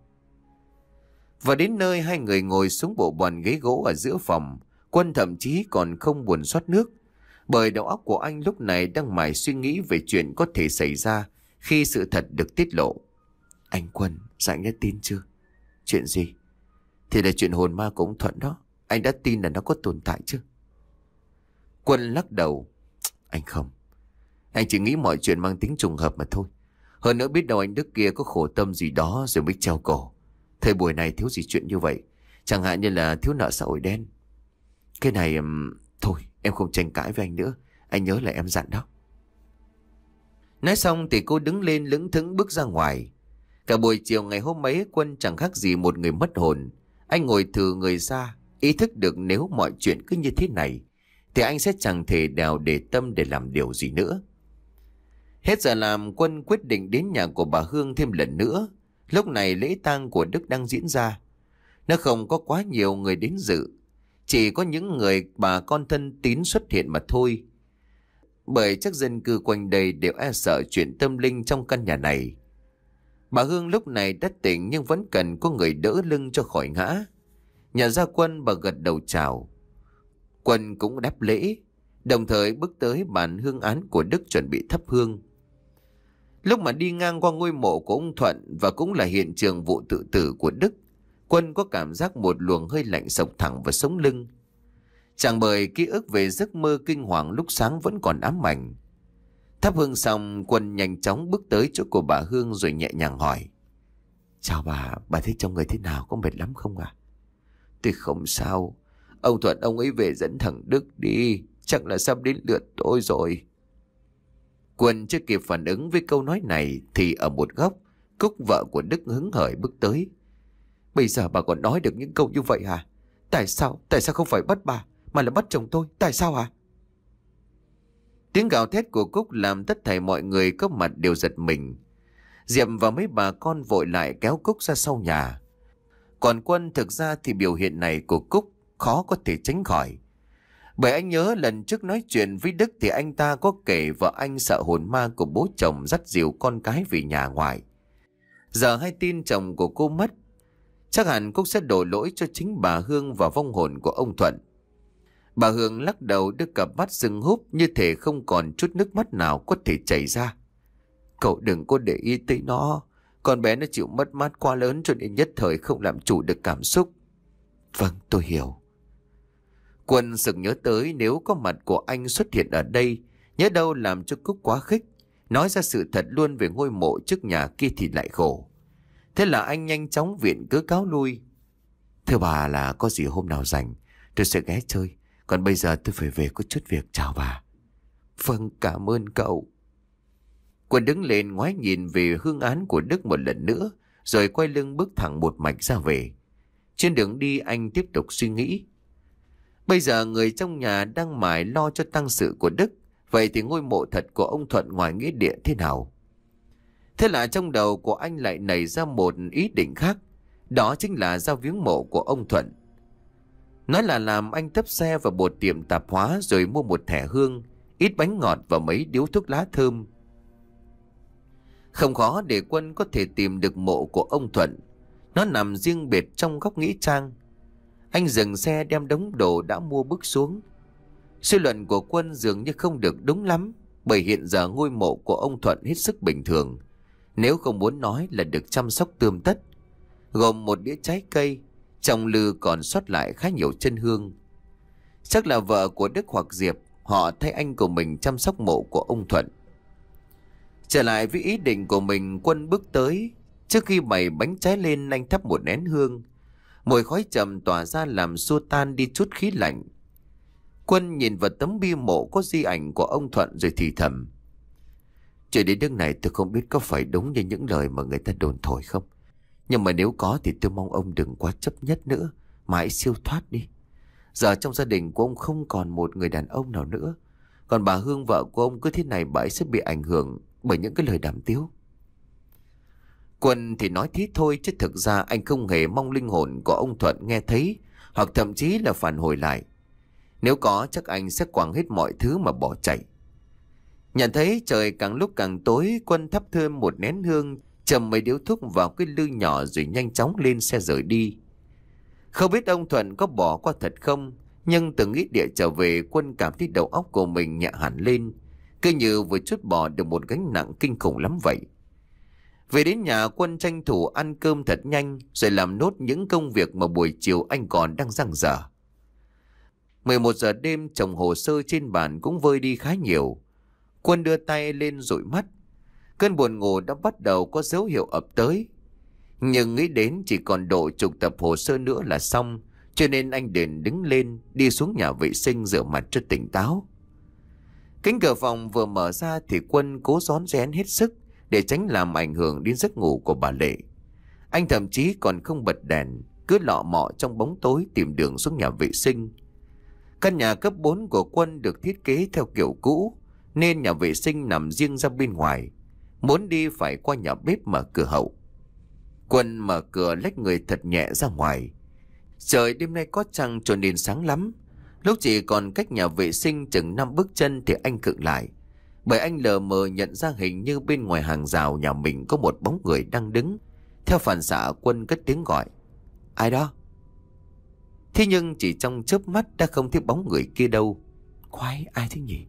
Và đến nơi, hai người ngồi xuống bộ bàn ghế gỗ ở giữa phòng. Quân thậm chí còn không buồn rót nước, bởi đầu óc của anh lúc này đang mải suy nghĩ về chuyện có thể xảy ra khi sự thật được tiết lộ. "Anh Quân, dạ anh đã tin chưa?" "Chuyện gì?" "Thì là chuyện hồn ma của ông Thuận đó. Anh đã tin là nó có tồn tại chưa?" Quân lắc đầu: "Anh không. Anh chỉ nghĩ mọi chuyện mang tính trùng hợp mà thôi. Hơn nữa biết đâu anh Đức kia có khổ tâm gì đó rồi mới treo cổ. Thời buổi này thiếu gì chuyện như vậy. Chẳng hạn như là thiếu nợ xã hội đen. Cái này... Um, thôi em không tranh cãi với anh nữa. Anh nhớ là em dặn đó." Nói xong thì cô đứng lên lững thững bước ra ngoài. Cả buổi chiều ngày hôm ấy, Quân chẳng khác gì một người mất hồn. Anh ngồi thừ người ra, ý thức được nếu mọi chuyện cứ như thế này thì anh sẽ chẳng thể nào để tâm để làm điều gì nữa. Hết giờ làm, Quân quyết định đến nhà của bà Hương thêm lần nữa. Lúc này lễ tang của Đức đang diễn ra. Nó không có quá nhiều người đến dự, chỉ có những người bà con thân tín xuất hiện mà thôi. Bởi chắc dân cư quanh đây đều e sợ chuyện tâm linh trong căn nhà này. Bà Hương lúc này đã tỉnh nhưng vẫn cần có người đỡ lưng cho khỏi ngã. Nhận ra Quân, bà gật đầu chào. Quân cũng đáp lễ, đồng thời bước tới bàn hương án của Đức chuẩn bị thắp hương. Lúc mà đi ngang qua ngôi mộ của ông Thuận và cũng là hiện trường vụ tự tử của Đức, Quân có cảm giác một luồng hơi lạnh xộc thẳng vào sống lưng. Chẳng bởi ký ức về giấc mơ kinh hoàng lúc sáng vẫn còn ám ảnh. Thắp hương xong, Quân nhanh chóng bước tới chỗ của bà Hương rồi nhẹ nhàng hỏi: "Chào bà, bà thấy trong người thế nào, có mệt lắm không à?" "Tôi không sao. Ông Thuận ông ấy về dẫn thằng Đức đi, chắc là sắp đến lượt tôi rồi." Quân chưa kịp phản ứng với câu nói này thì ở một góc, Cúc vợ của Đức hứng hởi bước tới: "Bây giờ bà còn nói được những câu như vậy hả? Tại sao, tại sao không phải bắt bà mà là bắt chồng tôi, tại sao hả?" Tiếng gào thét của Cúc làm tất thảy mọi người có mặt đều giật mình. Diệp và mấy bà con vội lại kéo Cúc ra sau nhà. Còn Quân, thực ra thì biểu hiện này của Cúc khó có thể tránh khỏi. Bởi anh nhớ lần trước nói chuyện với Đức thì anh ta có kể vợ anh sợ hồn ma của bố chồng dắt dìu con cái về nhà ngoài. Giờ hay tin chồng của cô mất, chắc hẳn Cúc sẽ đổ lỗi cho chính bà Hương và vong hồn của ông Thuận. Bà Hương lắc đầu, đưa cặp mắt sưng húp như thể không còn chút nước mắt nào có thể chảy ra. Cậu đừng có để ý tới nó. Con bé nó chịu mất mát quá lớn cho nên nhất thời không làm chủ được cảm xúc. Vâng, tôi hiểu. Quân sực nhớ tới nếu có mặt của anh xuất hiện ở đây, nhớ đâu làm cho Cúc quá khích. Nói ra sự thật luôn về ngôi mộ trước nhà kia thì lại khổ. Thế là anh nhanh chóng viện cớ cáo lui. Thưa bà là có gì hôm nào rảnh tôi sẽ ghé chơi. Còn bây giờ tôi phải về có chút việc, chào bà. Vâng, cảm ơn cậu. Quân đứng lên ngoái nhìn về hương án của Đức một lần nữa, rồi quay lưng bước thẳng một mạch ra về. Trên đường đi anh tiếp tục suy nghĩ. Bây giờ người trong nhà đang mải lo cho tang sự của Đức. Vậy thì ngôi mộ thật của ông Thuận ngoài nghĩa địa thế nào? Thế là trong đầu của anh lại nảy ra một ý định khác. Đó chính là ra viếng mộ của ông Thuận. Nói là làm anh tấp xe vào một tiệm tạp hóa rồi mua một thẻ hương, ít bánh ngọt và mấy điếu thuốc lá thơm. Không khó để Quân có thể tìm được mộ của ông Thuận. Nó nằm riêng biệt trong góc nghĩa trang. Anh dừng xe đem đống đồ đã mua bước xuống. Suy luận của Quân dường như không được đúng lắm, bởi hiện giờ ngôi mộ của ông Thuận hết sức bình thường, nếu không muốn nói là được chăm sóc tươm tất. Gồm một đĩa trái cây, trong lư còn sót lại khá nhiều chân hương. Chắc là vợ của Đức hoặc Diệp, họ thay anh của mình chăm sóc mộ của ông Thuận. Trở lại với ý định của mình, Quân bước tới. Trước khi bày bánh trái lên, anh thắp một nén hương. Mùi khói trầm tỏa ra làm xua tan đi chút khí lạnh. Quân nhìn vào tấm bia mộ có di ảnh của ông Thuận rồi thì thầm. Chuyện đến nước này tôi không biết có phải đúng như những lời mà người ta đồn thổi không. Nhưng mà nếu có thì tôi mong ông đừng quá chấp nhất nữa, mà hãy siêu thoát đi. Giờ trong gia đình của ông không còn một người đàn ông nào nữa. Còn bà Hương vợ của ông cứ thế này bà ấy sẽ bị ảnh hưởng bởi những cái lời đàm tiếu. Quân thì nói thế thôi, chứ thực ra anh không hề mong linh hồn của ông Thuận nghe thấy, hoặc thậm chí là phản hồi lại. Nếu có chắc anh sẽ quẳng hết mọi thứ mà bỏ chạy. Nhận thấy trời càng lúc càng tối, Quân thắp thêm một nén hương, châm mấy điếu thuốc vào cái lư nhỏ rồi nhanh chóng lên xe rời đi. Không biết ông Thuận có bỏ qua thật không, nhưng từ nghĩa địa trở về, Quân cảm thấy đầu óc của mình nhẹ hẳn lên, cứ như vừa trút bỏ được một gánh nặng kinh khủng lắm vậy. Về đến nhà, Quân tranh thủ ăn cơm thật nhanh rồi làm nốt những công việc mà buổi chiều anh còn đang dang dở. mười một giờ đêm, chồng hồ sơ trên bàn cũng vơi đi khá nhiều. Quân đưa tay lên dụi mắt. Cơn buồn ngủ đã bắt đầu có dấu hiệu ập tới. Nhưng nghĩ đến chỉ còn độ chục tập hồ sơ nữa là xong, cho nên anh đền đứng lên đi xuống nhà vệ sinh rửa mặt cho tỉnh táo. Cánh cửa phòng vừa mở ra thì Quân cố rón rén hết sức để tránh làm ảnh hưởng đến giấc ngủ của bà Lệ. Anh thậm chí còn không bật đèn, cứ lọ mọ trong bóng tối tìm đường xuống nhà vệ sinh. Căn nhà cấp bốn của Quân được thiết kế theo kiểu cũ, nên nhà vệ sinh nằm riêng ra bên ngoài. Muốn đi phải qua nhà bếp mở cửa hậu. Quân mở cửa lách người thật nhẹ ra ngoài. Trời đêm nay có trăng cho nên sáng lắm. Lúc chỉ còn cách nhà vệ sinh chừng năm bước chân thì anh khựng lại, bởi anh lờ mờ nhận ra hình như bên ngoài hàng rào nhà mình có một bóng người đang đứng. Theo phản xạ, Quân cất tiếng gọi. Ai đó? Thế nhưng chỉ trong chớp mắt đã không thấy bóng người kia đâu. Khoái, ai thế nhỉ?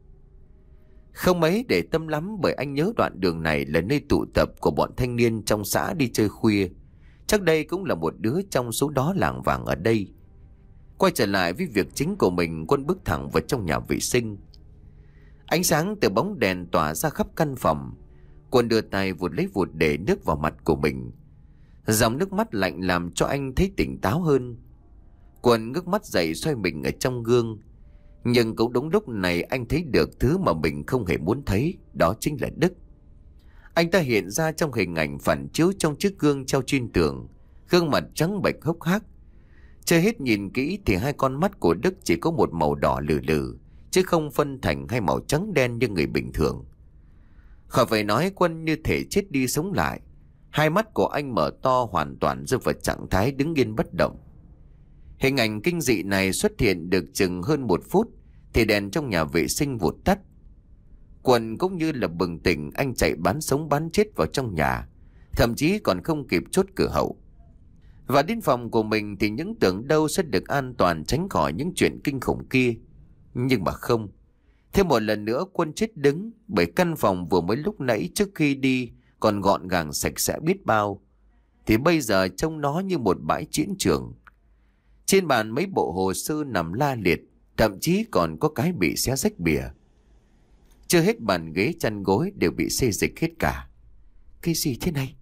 Không mấy để tâm lắm, bởi anh nhớ đoạn đường này là nơi tụ tập của bọn thanh niên trong xã đi chơi khuya. Chắc đây cũng là một đứa trong số đó lảng vảng ở đây. Quay trở lại với việc chính của mình, Quân bước thẳng vào trong nhà vệ sinh. Ánh sáng từ bóng đèn tỏa ra khắp căn phòng. Quân đưa tay vụt lấy vụt để nước vào mặt của mình. Dòng nước mắt lạnh làm cho anh thấy tỉnh táo hơn. Quân ngước mắt dậy xoay mình ở trong gương. Nhưng cũng đúng lúc này anh thấy được thứ mà mình không hề muốn thấy, đó chính là Đức. Anh ta hiện ra trong hình ảnh phản chiếu trong chiếc gương treo trên tường, gương mặt trắng bệch hốc hác. Chưa hết nhìn kỹ thì hai con mắt của Đức chỉ có một màu đỏ lử lử, chứ không phân thành hai màu trắng đen như người bình thường. Khỏi phải nói, Quân như thể chết đi sống lại. Hai mắt của anh mở to, hoàn toàn rơi vào trạng thái đứng yên bất động. Hình ảnh kinh dị này xuất hiện được chừng hơn một phút thì đèn trong nhà vệ sinh vụt tắt. Quân cũng như là bừng tỉnh, anh chạy bán sống bán chết vào trong nhà, thậm chí còn không kịp chốt cửa hậu. Và đến phòng của mình thì những tưởng đâu sẽ được an toàn, tránh khỏi những chuyện kinh khủng kia. Nhưng mà không. Thêm một lần nữa Quân chết đứng, bởi căn phòng vừa mới lúc nãy trước khi đi còn gọn gàng sạch sẽ biết bao, thì bây giờ trông nó như một bãi chiến trường. Trên bàn mấy bộ hồ sơ nằm la liệt, thậm chí còn có cái bị xé rách bìa. Chưa hết, bàn ghế chăn gối đều bị xê dịch hết cả. Cái gì thế này?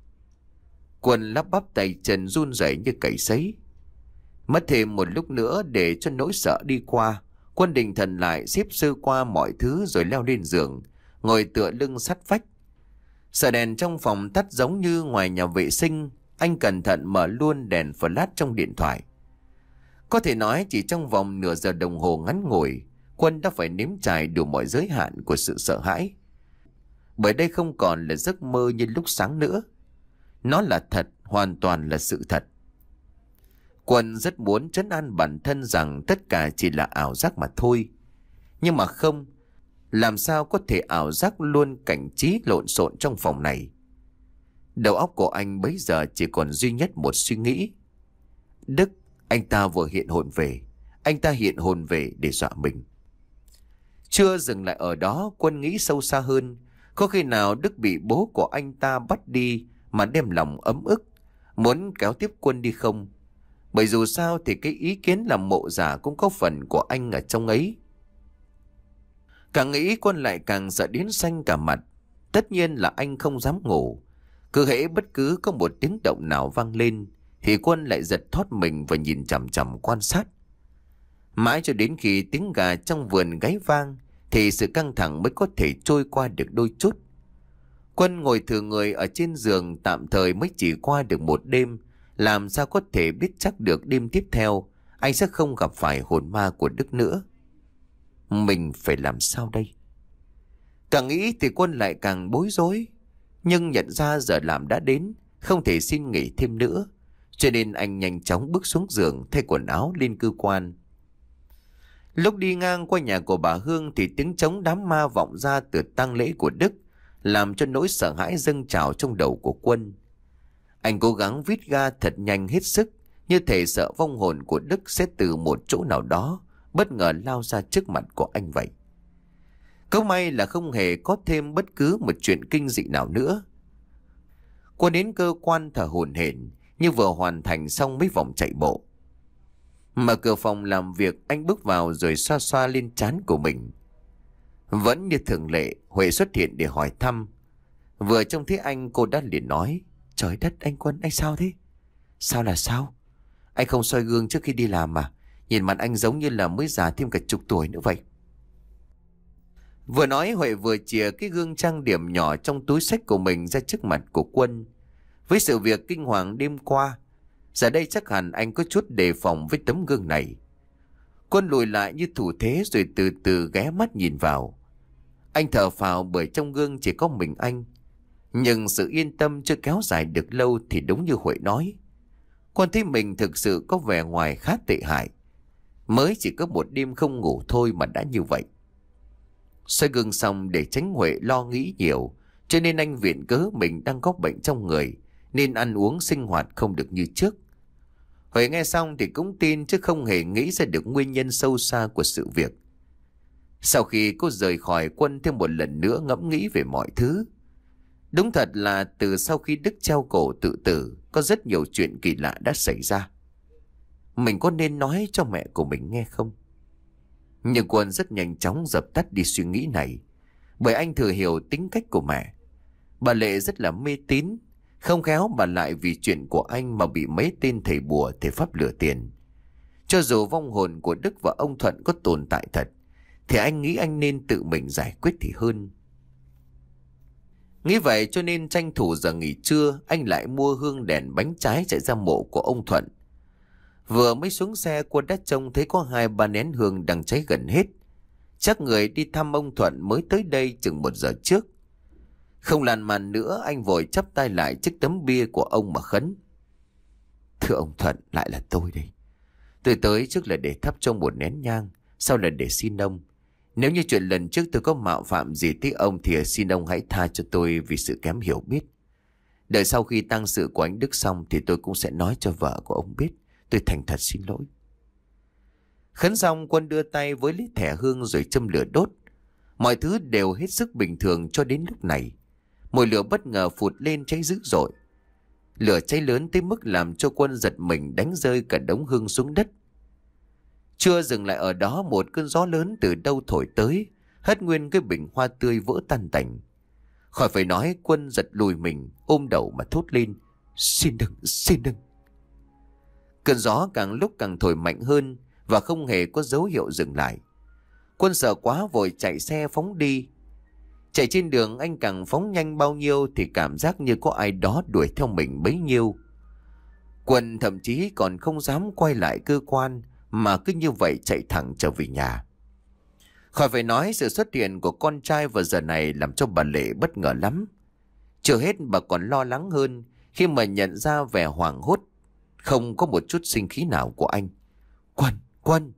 Quân lắp bắp, tay chân run rẩy như cầy sấy. Mất thêm một lúc nữa để cho nỗi sợ đi qua, Quân định thần lại, xếp sơ qua mọi thứ rồi leo lên giường, ngồi tựa lưng sát vách. Sợ đèn trong phòng tắt giống như ngoài nhà vệ sinh, anh cẩn thận mở luôn đèn flash trong điện thoại. Có thể nói chỉ trong vòng nửa giờ đồng hồ ngắn ngủi, Quân đã phải nếm trải đủ mọi giới hạn của sự sợ hãi. Bởi đây không còn là giấc mơ như lúc sáng nữa. Nó là thật, hoàn toàn là sự thật. Quân rất muốn trấn an bản thân rằng tất cả chỉ là ảo giác mà thôi. Nhưng mà không, làm sao có thể ảo giác luôn cảnh trí lộn xộn trong phòng này. Đầu óc của anh bấy giờ chỉ còn duy nhất một suy nghĩ. Đức, anh ta vừa hiện hồn về. Anh ta hiện hồn về để dọa mình. Chưa dừng lại ở đó, Quân nghĩ sâu xa hơn. Có khi nào Đức bị bố của anh ta bắt đi mà đem lòng ấm ức, muốn kéo tiếp Quân đi không? Bởi dù sao thì cái ý kiến làm mộ giả cũng có phần của anh ở trong ấy. Càng nghĩ Quân lại càng sợ đến xanh cả mặt. Tất nhiên là anh không dám ngủ. Cứ hễ bất cứ có một tiếng động nào vang lên thì Quân lại giật thót mình và nhìn chằm chằm quan sát. Mãi cho đến khi tiếng gà trong vườn gáy vang thì sự căng thẳng mới có thể trôi qua được đôi chút. Quân ngồi thử người ở trên giường, tạm thời mới chỉ qua được một đêm, làm sao có thể biết chắc được đêm tiếp theo anh sẽ không gặp phải hồn ma của Đức nữa. Mình phải làm sao đây? Càng nghĩ thì Quân lại càng bối rối. Nhưng nhận ra giờ làm đã đến, không thể xin nghỉ thêm nữa, cho nên anh nhanh chóng bước xuống giường thay quần áo lên cơ quan. Lúc đi ngang qua nhà của bà Hương thì tiếng trống đám ma vọng ra từ tang lễ của Đức, làm cho nỗi sợ hãi dâng trào trong đầu của Quân. Anh cố gắng vít ga thật nhanh hết sức, như thể sợ vong hồn của Đức sẽ từ một chỗ nào đó bất ngờ lao ra trước mặt của anh vậy. Câu may là không hề có thêm bất cứ một chuyện kinh dị nào nữa. Quân đến cơ quan thở hổn hển như vừa hoàn thành xong mấy vòng chạy bộ. Mở cửa phòng làm việc, anh bước vào rồi xoa xoa lên trán của mình. Vẫn như thường lệ, Huệ xuất hiện để hỏi thăm. Vừa trông thấy anh, cô đã liền nói: Trời đất, anh Quân, anh sao thế? Sao là sao? Anh không soi gương trước khi đi làm mà. Nhìn mặt anh giống như là mới già thêm cả chục tuổi nữa vậy. Vừa nói, Huệ vừa chìa cái gương trang điểm nhỏ trong túi xách của mình ra trước mặt của Quân. Với sự việc kinh hoàng đêm qua, giờ đây chắc hẳn anh có chút đề phòng với tấm gương này. Quân lùi lại như thủ thế rồi từ từ ghé mắt nhìn vào. Anh thở phào bởi trong gương chỉ có mình anh. Nhưng sự yên tâm chưa kéo dài được lâu thì đúng như Huệ nói. Quân thấy mình thực sự có vẻ ngoài khá tệ hại. Mới chỉ có một đêm không ngủ thôi mà đã như vậy. Xoay gương xong để tránh Huệ lo nghĩ nhiều, cho nên anh viện cớ mình đang có bệnh trong người, nên ăn uống sinh hoạt không được như trước. Huệ nghe xong thì cũng tin, chứ không hề nghĩ ra được nguyên nhân sâu xa của sự việc. Sau khi cô rời khỏi, Quân thêm một lần nữa ngẫm nghĩ về mọi thứ. Đúng thật là từ sau khi Đức treo cổ tự tử, có rất nhiều chuyện kỳ lạ đã xảy ra. Mình có nên nói cho mẹ của mình nghe không? Nhưng Quân rất nhanh chóng dập tắt đi suy nghĩ này, bởi anh thừa hiểu tính cách của mẹ. Bà Lệ rất là mê tín, không khéo bà lại vì chuyện của anh mà bị mấy tên thầy bùa thầy pháp lừa tiền. Cho dù vong hồn của Đức và ông Thuận có tồn tại thật, thì anh nghĩ anh nên tự mình giải quyết thì hơn. Nghĩ vậy cho nên tranh thủ giờ nghỉ trưa, anh lại mua hương đèn bánh trái chạy ra mộ của ông Thuận. Vừa mới xuống xe, Quân đã trông thấy có hai ba nén hương đang cháy gần hết. Chắc người đi thăm ông Thuận mới tới đây chừng một giờ trước. Không làn màn nữa, anh vội chắp tay lại trước tấm bia của ông mà khấn. Thưa ông Thuận, lại là tôi đây. Tôi tới trước là để thắp cho một nén nhang, sau là để xin ông. Nếu như chuyện lần trước tôi có mạo phạm gì tới ông thì xin ông hãy tha cho tôi vì sự kém hiểu biết. Đợi sau khi tang sự của anh Đức xong thì tôi cũng sẽ nói cho vợ của ông biết. Tôi thành thật xin lỗi. Khấn xong, Quân đưa tay với lấy thẻ hương rồi châm lửa đốt. Mọi thứ đều hết sức bình thường cho đến lúc này. Mồi lửa bất ngờ phụt lên cháy dữ dội. Lửa cháy lớn tới mức làm cho Quân giật mình đánh rơi cả đống hương xuống đất. Chưa dừng lại ở đó, một cơn gió lớn từ đâu thổi tới, hất nguyên cái bình hoa tươi vỡ tan tành. Khỏi phải nói, Quân giật lùi mình, ôm đầu mà thốt lên. Xin đừng, xin đừng. Cơn gió càng lúc càng thổi mạnh hơn và không hề có dấu hiệu dừng lại. Quân sợ quá vội chạy xe phóng đi. Chạy trên đường anh càng phóng nhanh bao nhiêu thì cảm giác như có ai đó đuổi theo mình bấy nhiêu. Quân thậm chí còn không dám quay lại cơ quan mà cứ như vậy chạy thẳng trở về nhà. Khỏi phải nói, sự xuất hiện của con trai vào giờ này làm cho bà Lệ bất ngờ lắm. Chưa hết, bà còn lo lắng hơn khi mà nhận ra vẻ hoảng hốt, không có một chút sinh khí nào của anh. Quân, Quân.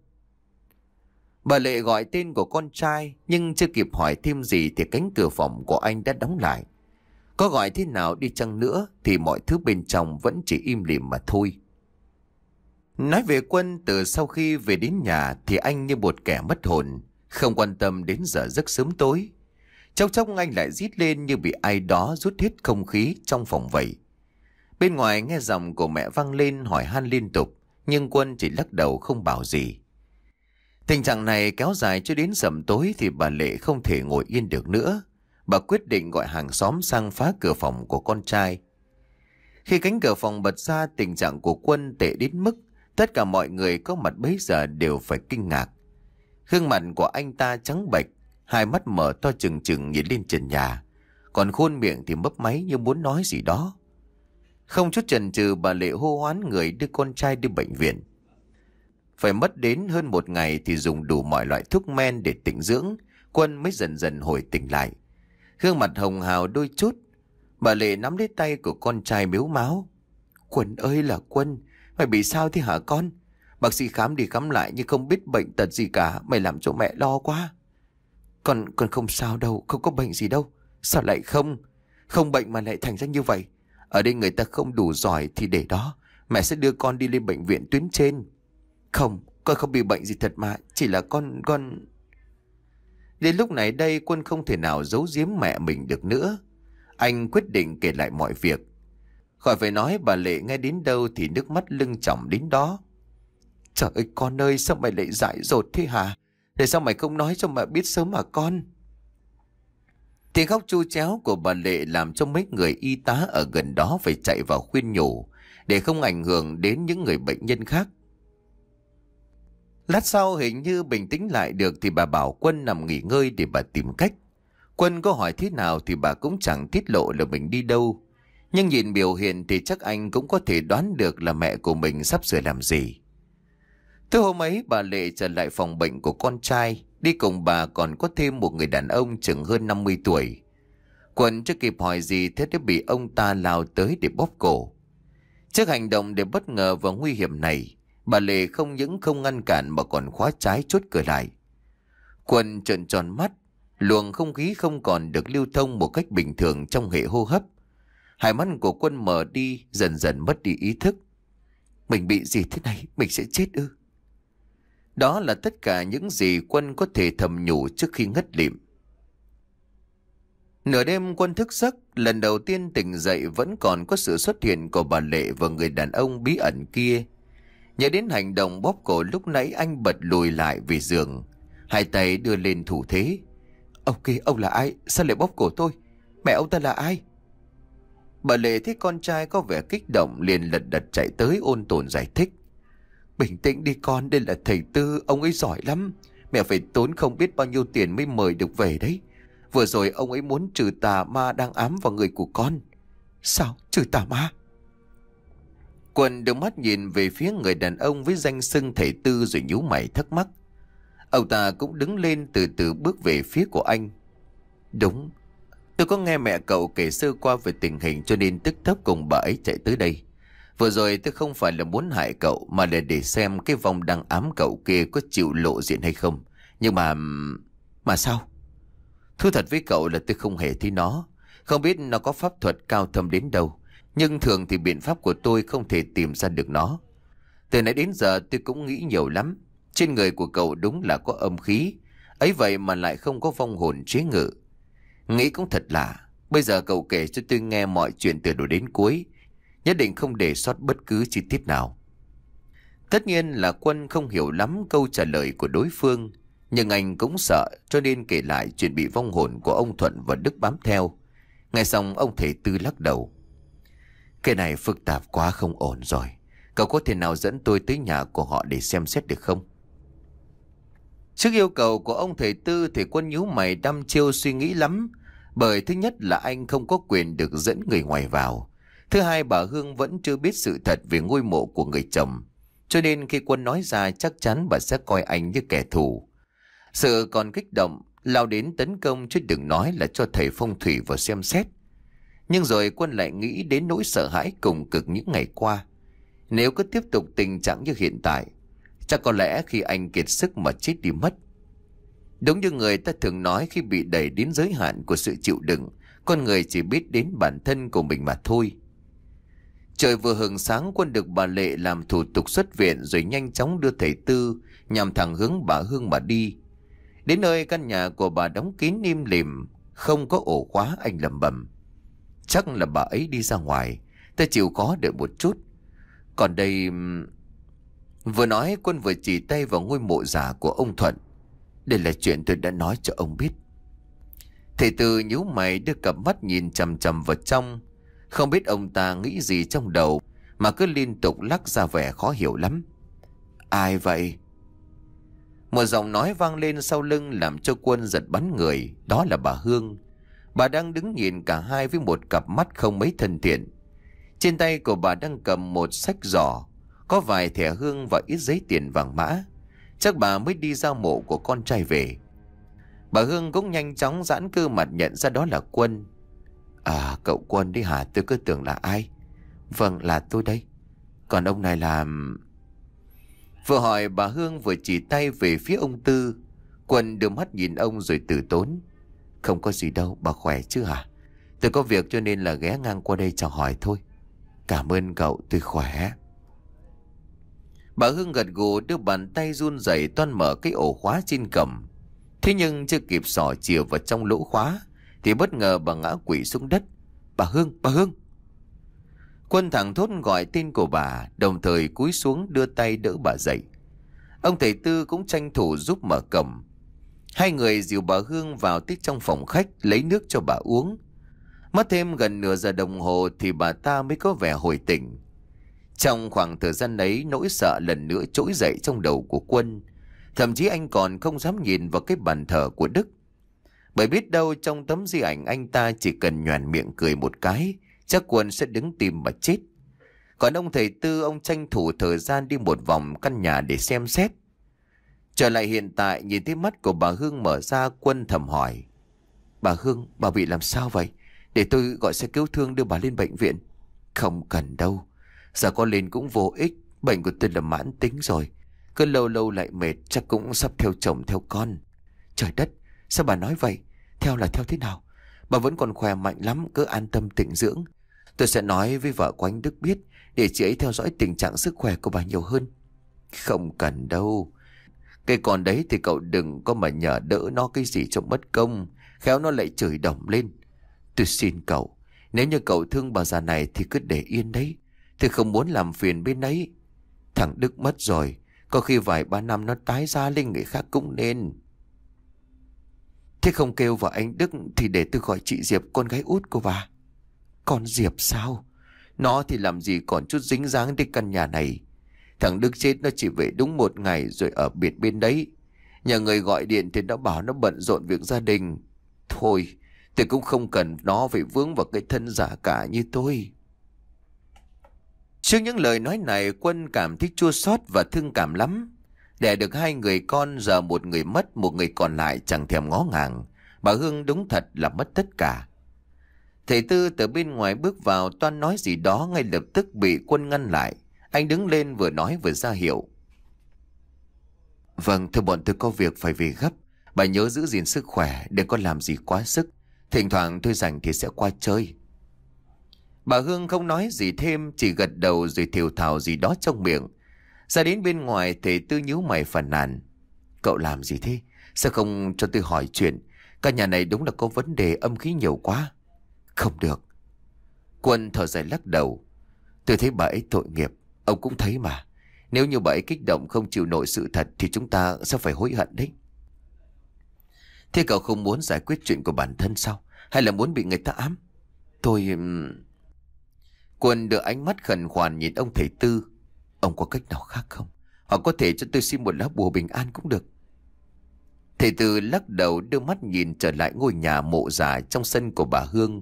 Bà Lệ gọi tên của con trai, nhưng chưa kịp hỏi thêm gì thì cánh cửa phòng của anh đã đóng lại. Có gọi thế nào đi chăng nữa thì mọi thứ bên trong vẫn chỉ im lìm mà thôi. Nói về Quân, từ sau khi về đến nhà thì anh như một kẻ mất hồn, không quan tâm đến giờ giấc sớm tối. Chốc chốc anh lại rít lên như bị ai đó rút hết không khí trong phòng vậy. Bên ngoài nghe giọng của mẹ vang lên hỏi han liên tục, nhưng Quân chỉ lắc đầu không bảo gì. Tình trạng này kéo dài cho đến sầm tối thì bà Lệ không thể ngồi yên được nữa. Bà quyết định gọi hàng xóm sang phá cửa phòng của con trai. Khi cánh cửa phòng bật ra, tình trạng của Quân tệ đến mức tất cả mọi người có mặt bấy giờ đều phải kinh ngạc. Gương mặt của anh ta trắng bệch, hai mắt mở to trừng trừng nhìn lên trần nhà, còn khuôn miệng thì mấp máy như muốn nói gì đó. Không chút chần chừ, bà Lệ hô hoán người đưa con trai đi bệnh viện. Phải mất đến hơn một ngày thì dùng đủ mọi loại thuốc men để tĩnh dưỡng, Quân mới dần dần hồi tỉnh lại. Gương mặt hồng hào đôi chút, bà Lệ nắm lấy tay của con trai mếu máo. Quân ơi là Quân, mày bị sao thế hả con? Bác sĩ khám đi khám lại nhưng không biết bệnh tật gì cả, mày làm cho mẹ lo quá. Con, con không sao đâu, không có bệnh gì đâu. Sao lại không? Không bệnh mà lại thành ra như vậy. Ở đây người ta không đủ giỏi thì để đó, mẹ sẽ đưa con đi lên bệnh viện tuyến trên. Không, con không bị bệnh gì thật mà, chỉ là con, con... Đến lúc này đây, Quân không thể nào giấu giếm mẹ mình được nữa. Anh quyết định kể lại mọi việc. Khỏi phải nói, bà Lệ nghe đến đâu thì nước mắt lưng tròng đến đó. Trời ơi con ơi, sao mày lại dại dột thế hả? Thế sao mày không nói cho mẹ biết sớm hả con? Tiếng khóc chu chéo của bà Lệ làm cho mấy người y tá ở gần đó phải chạy vào khuyên nhủ để không ảnh hưởng đến những người bệnh nhân khác. Lát sau hình như bình tĩnh lại được thì bà bảo Quân nằm nghỉ ngơi để bà tìm cách. Quân có hỏi thế nào thì bà cũng chẳng tiết lộ là mình đi đâu. Nhưng nhìn biểu hiện thì chắc anh cũng có thể đoán được là mẹ của mình sắp sửa làm gì. Từ hôm ấy, bà Lệ trở lại phòng bệnh của con trai. Đi cùng bà còn có thêm một người đàn ông chừng hơn năm mươi tuổi. Quân chưa kịp hỏi gì thế đã bị ông ta lao tới để bóp cổ. Trước hành động để bất ngờ và nguy hiểm này, bà Lệ không những không ngăn cản mà còn khóa trái chốt cửa lại. Quân trợn tròn mắt, luồng không khí không còn được lưu thông một cách bình thường trong hệ hô hấp. Hai mắt của Quân mở đi, dần dần mất đi ý thức. Mình bị gì thế này? Mình sẽ chết ư? Đó là tất cả những gì Quân có thể thầm nhủ trước khi ngất lịm. Nửa đêm Quân thức giấc, lần đầu tiên tỉnh dậy vẫn còn có sự xuất hiện của bà Lệ và người đàn ông bí ẩn kia. Nhớ đến hành động bóp cổ lúc nãy, anh bật lùi lại về giường, hai tay đưa lên thủ thế. Ông kia, ông là ai? Sao lại bóp cổ tôi? Mẹ ông ta là ai? Bà Lệ thấy con trai có vẻ kích động liền lật đật chạy tới ôn tồn giải thích. Bình tĩnh đi con, đây là thầy Tư, ông ấy giỏi lắm. Mẹ phải tốn không biết bao nhiêu tiền mới mời được về đấy. Vừa rồi ông ấy muốn trừ tà ma đang ám vào người của con. Sao? Trừ tà ma? Quân đưa mắt nhìn về phía người đàn ông với danh xưng thầy Tư rồi nhíu mày thắc mắc. Ông ta cũng đứng lên từ từ bước về phía của anh. Đúng, tôi có nghe mẹ cậu kể sơ qua về tình hình cho nên tức tốc cùng bà ấy chạy tới đây. Vừa rồi tôi không phải là muốn hại cậu mà là để xem cái vong đang ám cậu kia có chịu lộ diện hay không. Nhưng mà... Mà sao? Thú thật với cậu là tôi không hề thấy nó. Không biết nó có pháp thuật cao thâm đến đâu. Nhưng thường thì biện pháp của tôi không thể tìm ra được nó. Từ nãy đến giờ tôi cũng nghĩ nhiều lắm. Trên người của cậu đúng là có âm khí. Ấy vậy mà lại không có vong hồn chế ngự. Nghĩ cũng thật lạ. Bây giờ cậu kể cho tôi nghe mọi chuyện từ đầu đến cuối. Nhất định không để sót bất cứ chi tiết nào. Tất nhiên là Quân không hiểu lắm câu trả lời của đối phương. Nhưng anh cũng sợ cho nên kể lại chuyện bị vong hồn của ông Thuận và Đức bám theo. Nghe xong ông thầy Tư lắc đầu. Cái này phức tạp quá, không ổn rồi. Cậu có thể nào dẫn tôi tới nhà của họ để xem xét được không? Trước yêu cầu của ông thầy Tư thì Quân nhíu mày đăm chiêu suy nghĩ lắm. Bởi thứ nhất là anh không có quyền được dẫn người ngoài vào. Thứ hai, bà Hương vẫn chưa biết sự thật về ngôi mộ của người chồng. Cho nên khi Quân nói ra chắc chắn bà sẽ coi anh như kẻ thù. Sự còn kích động, lao đến tấn công chứ đừng nói là cho thầy phong thủy vào xem xét. Nhưng rồi Quân lại nghĩ đến nỗi sợ hãi cùng cực những ngày qua. Nếu cứ tiếp tục tình trạng như hiện tại, chắc có lẽ khi anh kiệt sức mà chết đi mất. Đúng như người ta thường nói, khi bị đẩy đến giới hạn của sự chịu đựng, con người chỉ biết đến bản thân của mình mà thôi. Trời vừa hừng sáng, Quân được bà Lệ làm thủ tục xuất viện rồi nhanh chóng đưa thầy Tư nhằm thẳng hướng bà Hương mà đi. Đến nơi căn nhà của bà đóng kín im lìm, không có ổ khóa, anh lẩm bẩm. Chắc là bà ấy đi ra ngoài, ta chịu khó đợi một chút. Còn đây... Vừa nói Quân vừa chỉ tay vào ngôi mộ giả của ông Thuận. Đây là chuyện tôi đã nói cho ông biết. Thầy Tư nhíu mày đưa cặp mắt nhìn chằm chằm vào trong. Không biết ông ta nghĩ gì trong đầu mà cứ liên tục lắc ra vẻ khó hiểu lắm. Ai vậy? Một giọng nói vang lên sau lưng làm cho Quân giật bắn người. Đó là bà Hương. Bà đang đứng nhìn cả hai với một cặp mắt không mấy thân thiện. Trên tay của bà đang cầm một sách giỏ, có vài thẻ hương và ít giấy tiền vàng mã. Chắc bà mới đi giao mộ của con trai về. Bà Hương cũng nhanh chóng giãn cơ mặt nhận ra đó là Quân. À, cậu Quân đi hả? Tôi cứ tưởng là ai. Vâng, là tôi đây. Còn ông này là... Vừa hỏi bà Hương vừa chỉ tay về phía ông Tư. Quân đưa mắt nhìn ông rồi từ tốn. Không có gì đâu, bà khỏe chứ hả? Tôi có việc cho nên là ghé ngang qua đây chào hỏi thôi. Cảm ơn cậu, tôi khỏe. Bà Hương gật gù đưa bàn tay run rẩy toan mở cái ổ khóa trên cầm. Thế nhưng chưa kịp xỏ chìa vào trong lỗ khóa thì bất ngờ bà ngã quỵ xuống đất. Bà Hương, bà Hương. Quân thẳng thốt gọi tên của bà, đồng thời cúi xuống đưa tay đỡ bà dậy. Ông thầy Tư cũng tranh thủ giúp mở cổng. Hai người dìu bà Hương vào tới trong phòng khách lấy nước cho bà uống. Mất thêm gần nửa giờ đồng hồ thì bà ta mới có vẻ hồi tỉnh. Trong khoảng thời gian ấy, nỗi sợ lần nữa trỗi dậy trong đầu của Quân. Thậm chí anh còn không dám nhìn vào cái bàn thờ của Đức. Bởi biết đâu trong tấm di ảnh anh ta chỉ cần nhoẻn miệng cười một cái, chắc Quân sẽ đứng tìm mà chết. Còn ông thầy Tư, ông tranh thủ thời gian đi một vòng căn nhà để xem xét. Trở lại hiện tại, nhìn thấy mắt của bà Hương mở ra, Quân thầm hỏi. Bà Hương, bà bị làm sao vậy? Để tôi gọi xe cứu thương đưa bà lên bệnh viện. Không cần đâu. Giờ con lên cũng vô ích. Bệnh của tôi là mãn tính rồi. Cứ lâu lâu lại mệt, chắc cũng sắp theo chồng theo con. Trời đất, sao bà nói vậy? Theo là theo thế nào? Bà vẫn còn khỏe mạnh lắm, cứ an tâm tĩnh dưỡng. Tôi sẽ nói với vợ của anh Đức biết, để chị ấy theo dõi tình trạng sức khỏe của bà nhiều hơn. Không cần đâu. Cái con đấy thì cậu đừng có mà nhờ đỡ nó cái gì cho mất công. Khéo nó lại chửi đồng lên. Tôi xin cậu, nếu như cậu thương bà già này thì cứ để yên đấy. Tôi không muốn làm phiền bên ấy. Thằng Đức mất rồi, có khi vài ba năm nó tái ra lên người khác cũng nên. Thế không kêu vào anh Đức thì để tôi gọi chị Diệp, con gái út của bà. Con Diệp sao? Nó thì làm gì còn chút dính dáng đến căn nhà này. Thằng Đức chết nó chỉ về đúng một ngày rồi ở biệt bên đấy. Nhà người gọi điện thì nó bảo nó bận rộn việc gia đình. Thôi, tôi cũng không cần nó phải vướng vào cái thân giả cả như tôi. Trước những lời nói này, Quân cảm thấy chua xót và thương cảm lắm. Đẻ được hai người con, giờ một người mất, một người còn lại chẳng thèm ngó ngàng. Bà Hương đúng thật là mất tất cả. Thầy Tư từ bên ngoài bước vào toan nói gì đó, ngay lập tức bị Quân ngăn lại. Anh đứng lên vừa nói vừa ra hiệu. Vâng, thưa bọn tôi có việc phải về gấp. Bà nhớ giữ gìn sức khỏe, đừng có làm gì quá sức. Thỉnh thoảng tôi rảnh thì sẽ qua chơi. Bà Hương không nói gì thêm, chỉ gật đầu rồi thều thào gì đó trong miệng. Ra đến bên ngoài, thầy Tư nhíu mày phàn nàn. Cậu làm gì thế? Sao không cho tôi hỏi chuyện? Căn nhà này đúng là có vấn đề, âm khí nhiều quá. Không được. Quân thở dài lắc đầu. Tôi thấy bà ấy tội nghiệp, ông cũng thấy mà. Nếu như bà ấy kích động không chịu nổi sự thật thì chúng ta sẽ phải hối hận đấy. Thế cậu không muốn giải quyết chuyện của bản thân sao? Hay là muốn bị người ta ám? Tôi... Quân đưa ánh mắt khẩn khoản nhìn ông thầy Tư. Ông có cách nào khác không? Hoặc có thể cho tôi xin một lá bùa bình an cũng được. Thầy Tư lắc đầu đưa mắt nhìn trở lại ngôi nhà mộ già trong sân của bà Hương.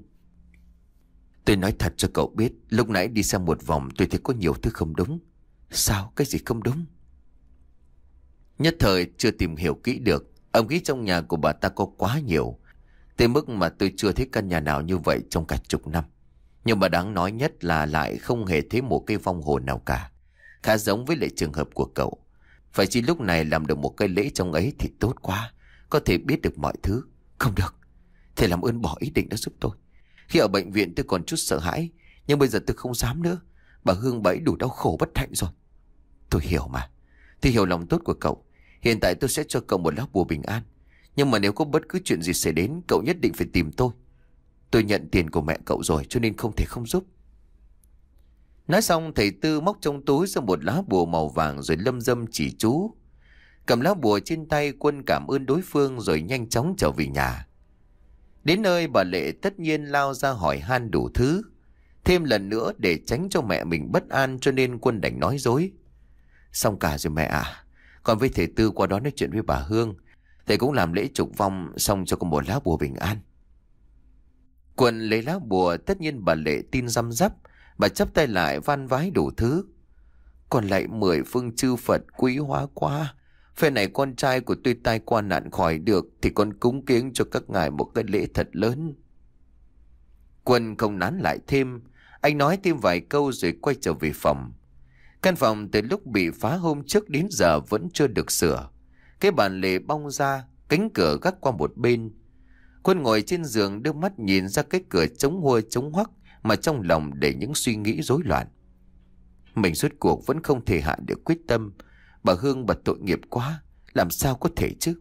Tôi nói thật cho cậu biết, lúc nãy đi xem một vòng tôi thấy có nhiều thứ không đúng. Sao? Cái gì không đúng? Nhất thời chưa tìm hiểu kỹ được. Âm khí trong nhà của bà ta có quá nhiều, tới mức mà tôi chưa thấy căn nhà nào như vậy trong cả chục năm. Nhưng mà đáng nói nhất là lại không hề thấy một cây vong hồn nào cả. Khá giống với lại trường hợp của cậu. Phải chỉ lúc này làm được một cái lễ trong ấy thì tốt quá, có thể biết được mọi thứ. Không được, thầy làm ơn bỏ ý định đó giúp tôi. Khi ở bệnh viện tôi còn chút sợ hãi, nhưng bây giờ tôi không dám nữa. Bà Hương bà ấy đủ đau khổ bất hạnh rồi. Tôi hiểu mà, tôi hiểu lòng tốt của cậu. Hiện tại tôi sẽ cho cậu một lá bùa bình an. Nhưng mà nếu có bất cứ chuyện gì xảy đến, cậu nhất định phải tìm tôi. Tôi nhận tiền của mẹ cậu rồi, cho nên không thể không giúp. Nói xong thầy Tư móc trong túi ra một lá bùa màu vàng rồi lâm dâm chỉ chú. Cầm lá bùa trên tay, Quân cảm ơn đối phương rồi nhanh chóng trở về nhà. Đến nơi bà Lệ tất nhiên lao ra hỏi han đủ thứ. Thêm lần nữa để tránh cho mẹ mình bất an cho nên Quân đành nói dối. Xong cả rồi mẹ à. Còn với thầy Tư qua đó nói chuyện với bà Hương. Thầy cũng làm lễ trục vong xong cho con một lá bùa bình an. Quân lấy lá bùa, tất nhiên bà Lệ tin răm rắp. Bà chắp tay lại van vái đủ thứ. Còn lại mười phương chư Phật quý hóa quá. Phe này con trai của tôi tai qua nạn khỏi được thì con cúng kiếng cho các ngài một cái lễ thật lớn. Quân không nán lại thêm. Anh nói thêm vài câu rồi quay trở về phòng. Căn phòng từ lúc bị phá hôm trước đến giờ vẫn chưa được sửa. Cái bàn lề bong ra, cánh cửa gác qua một bên. Quân ngồi trên giường đưa mắt nhìn ra cái cửa trống hua trống hoắc mà trong lòng để những suy nghĩ rối loạn. Mình rốt cuộc vẫn không thể hạ được quyết tâm. Bà Hương bà tội nghiệp quá, làm sao có thể chứ?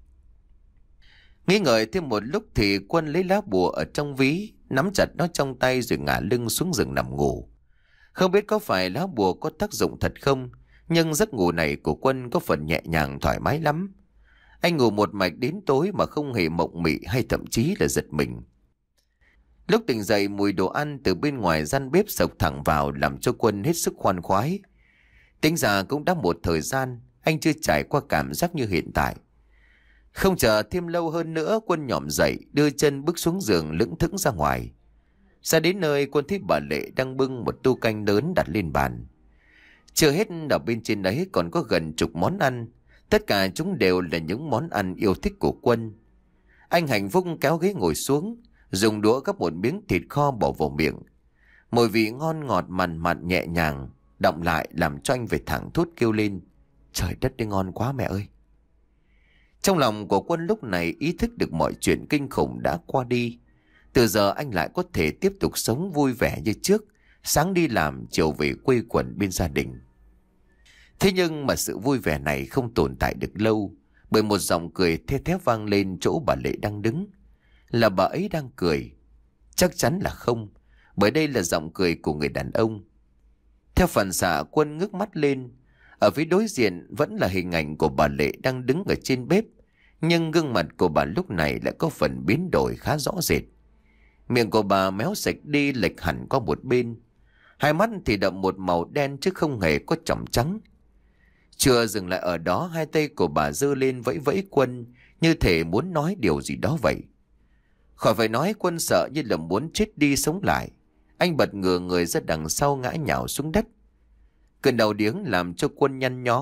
Nghĩ ngợi thêm một lúc thì Quân lấy lá bùa ở trong ví, nắm chặt nó trong tay rồi ngả lưng xuống giường nằm ngủ. Không biết có phải lá bùa có tác dụng thật không, nhưng giấc ngủ này của Quân có phần nhẹ nhàng thoải mái lắm. Anh ngủ một mạch đến tối mà không hề mộng mị hay thậm chí là giật mình. Lúc tỉnh dậy, mùi đồ ăn từ bên ngoài gian bếp sộc thẳng vào làm cho Quân hết sức khoan khoái. Tính ra cũng đã một thời gian anh chưa trải qua cảm giác như hiện tại. Không chờ thêm lâu hơn nữa, Quân nhỏm dậy đưa chân bước xuống giường lững thững ra ngoài. Ra đến nơi, Quân thấy bà Lệ đang bưng một tô canh lớn đặt lên bàn. Chưa hết, ở bên trên đấy còn có gần chục món ăn. Tất cả chúng đều là những món ăn yêu thích của Quân. Anh hạnh phúc kéo ghế ngồi xuống, dùng đũa gắp một miếng thịt kho bỏ vào miệng. Mùi vị ngon ngọt mặn mặn nhẹ nhàng đọng lại làm cho anh phải thẳng thốt kêu lên. Trời đất, đi ngon quá mẹ ơi! Trong lòng của Quân lúc này ý thức được mọi chuyện kinh khủng đã qua đi. Từ giờ anh lại có thể tiếp tục sống vui vẻ như trước, sáng đi làm, chiều về quây quần bên gia đình. Thế nhưng mà sự vui vẻ này không tồn tại được lâu, bởi một giọng cười the thé vang lên chỗ bà Lệ đang đứng. Là bà ấy đang cười? Chắc chắn là không, bởi đây là giọng cười của người đàn ông. Theo phản xạ, Quân ngước mắt lên. Ở phía đối diện vẫn là hình ảnh của bà Lệ đang đứng ở trên bếp, nhưng gương mặt của bà lúc này lại có phần biến đổi khá rõ rệt. Miệng của bà méo sạch đi, lệch hẳn qua một bên. Hai mắt thì đậm một màu đen chứ không hề có chỏng trắng. Chưa dừng lại ở đó, hai tay của bà giơ lên vẫy vẫy Quân, như thể muốn nói điều gì đó vậy. Khỏi phải nói, Quân sợ như là muốn chết đi sống lại. Anh bật ngửa người ra đằng sau ngã nhào xuống đất. Cơn đau điếng làm cho Quân nhăn nhó,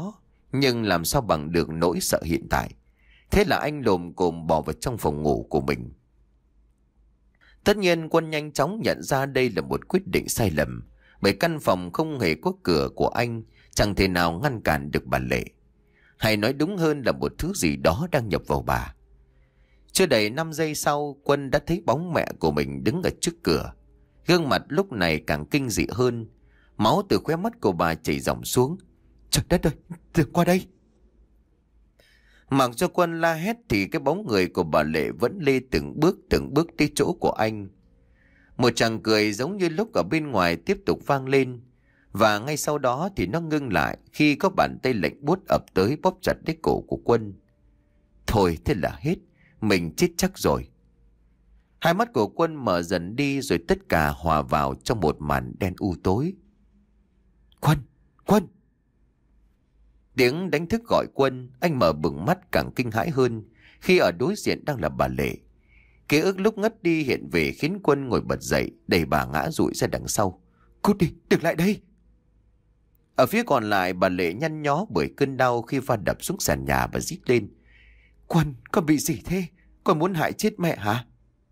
nhưng làm sao bằng được nỗi sợ hiện tại. Thế là anh lồm cồm bỏ vào trong phòng ngủ của mình. Tất nhiên Quân nhanh chóng nhận ra đây là một quyết định sai lầm, bởi căn phòng không hề có cửa của anh chẳng thể nào ngăn cản được bà Lệ. Hay nói đúng hơn là một thứ gì đó đang nhập vào bà. Chưa đầy năm giây sau, Quân đã thấy bóng mẹ của mình đứng ở trước cửa. Gương mặt lúc này càng kinh dị hơn. Máu từ khóe mắt của bà chảy ròng xuống. Trời đất ơi, đừng qua đây. Mặc cho Quân la hét thì cái bóng người của bà Lệ vẫn lê từng bước từng bước tới chỗ của anh. Một tràng cười giống như lúc ở bên ngoài tiếp tục vang lên. Và ngay sau đó thì nó ngưng lại khi có bàn tay lạnh buốt ập tới bóp chặt lấy cổ của Quân. Thôi thế là hết, mình chết chắc rồi. Hai mắt của Quân mở dần đi rồi tất cả hòa vào trong một màn đen u tối. Quân, Quân. Tiếng đánh thức gọi Quân, anh mở bừng mắt càng kinh hãi hơn khi ở đối diện đang là bà Lệ. Ký ức lúc ngất đi hiện về khiến Quân ngồi bật dậy, đẩy bà ngã rụi ra đằng sau. Cút đi, đừng lại đây. Ở phía còn lại, bà Lệ nhăn nhó bởi cơn đau khi va đập xuống sàn nhà và rít lên. Quân, con bị gì thế? Con muốn hại chết mẹ hả?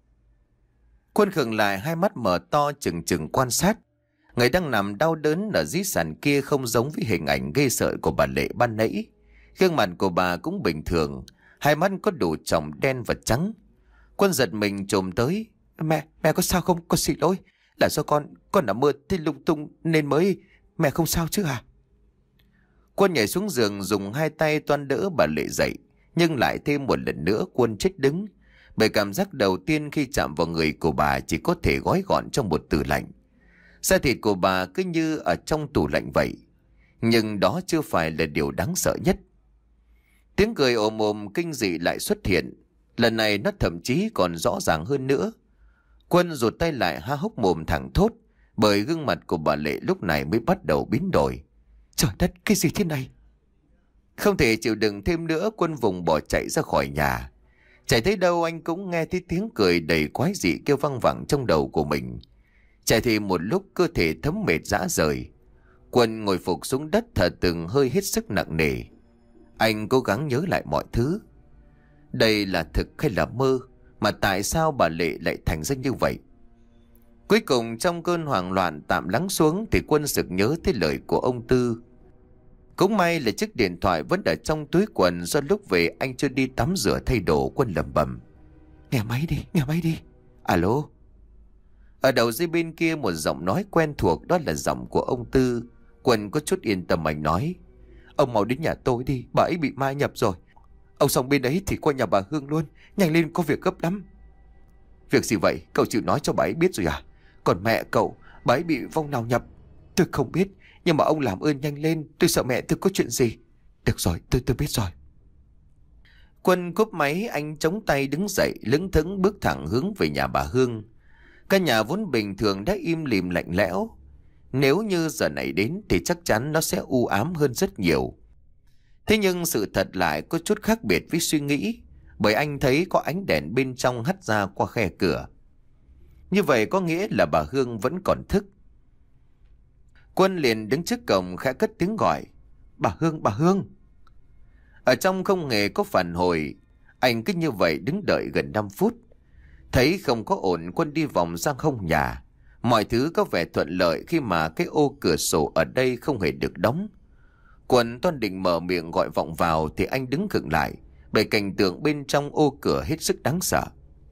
Quân khựng lại, hai mắt mở to chừng chừng quan sát. Người đang nằm đau đớn ở dưới sàn kia không giống với hình ảnh ghê sợ của bà Lệ ban nãy. Gương mặt của bà cũng bình thường, hai mắt có đủ tròng đen và trắng. Quân giật mình trồm tới. Mẹ, mẹ có sao không? Con xin lỗi. Là do con, con đã mơ thấy lung tung nên mới... Mẹ không sao chứ hả? Quân nhảy xuống giường dùng hai tay toan đỡ bà Lệ dậy. Nhưng lại thêm một lần nữa Quân chết đứng. Bởi cảm giác đầu tiên khi chạm vào người của bà chỉ có thể gói gọn trong một từ lạnh. Da thịt của bà cứ như ở trong tủ lạnh vậy. Nhưng đó chưa phải là điều đáng sợ nhất. Tiếng cười ồm ồm kinh dị lại xuất hiện. Lần này nó thậm chí còn rõ ràng hơn nữa. Quân rụt tay lại há hốc mồm thẳng thốt, bởi gương mặt của bà Lệ lúc này mới bắt đầu biến đổi. Trời đất, cái gì thế này? Không thể chịu đựng thêm nữa, Quân vùng bỏ chạy ra khỏi nhà. Chạy tới đâu anh cũng nghe thấy tiếng cười đầy quái dị kêu văng vẳng trong đầu của mình. Chạy thì một lúc cơ thể thấm mệt rã rời. Quân ngồi phục xuống đất thở từng hơi hết sức nặng nề. Anh cố gắng nhớ lại mọi thứ. Đây là thực hay là mơ? Mà tại sao bà Lệ lại thành ra như vậy? Cuối cùng trong cơn hoảng loạn tạm lắng xuống thì Quân sực nhớ tới lời của ông Tư. Cũng may là chiếc điện thoại vẫn ở trong túi quần, do lúc về anh chưa đi tắm rửa thay đồ. Quân lẩm bẩm. Nghe máy đi, nghe máy đi. Alo. Ở đầu dây bên kia một giọng nói quen thuộc, đó là giọng của ông Tư. Quân có chút yên tâm, anh nói. Ông mau đến nhà tôi đi, bà ấy bị ma nhập rồi. Ông xong bên ấy thì qua nhà bà Hương luôn. Nhanh lên, có việc gấp lắm. Việc gì vậy? Cậu chịu nói cho bà ấy biết rồi à? Còn mẹ cậu, bà ấy bị vong nào nhập? Tôi không biết, nhưng mà ông làm ơn nhanh lên. Tôi sợ mẹ tôi có chuyện gì. Được rồi, tôi tôi biết rồi. Quân cúp máy, anh chống tay đứng dậy, lững thững bước thẳng hướng về nhà bà Hương. Căn nhà vốn bình thường đã im lìm lạnh lẽo. Nếu như giờ này đến thì chắc chắn nó sẽ u ám hơn rất nhiều. Thế nhưng sự thật lại có chút khác biệt với suy nghĩ, bởi anh thấy có ánh đèn bên trong hắt ra qua khe cửa. Như vậy có nghĩa là bà Hương vẫn còn thức. Quân liền đứng trước cổng khẽ cất tiếng gọi. Bà Hương, bà Hương. Ở trong không hề có phản hồi. Anh cứ như vậy đứng đợi gần năm phút. Thấy không có ổn, Quân đi vòng sang hông nhà. Mọi thứ có vẻ thuận lợi khi mà cái ô cửa sổ ở đây không hề được đóng. Quân toan định mở miệng gọi vọng vào thì anh đứng khựng lại, bởi cảnh tượng bên trong ô cửa hết sức đáng sợ.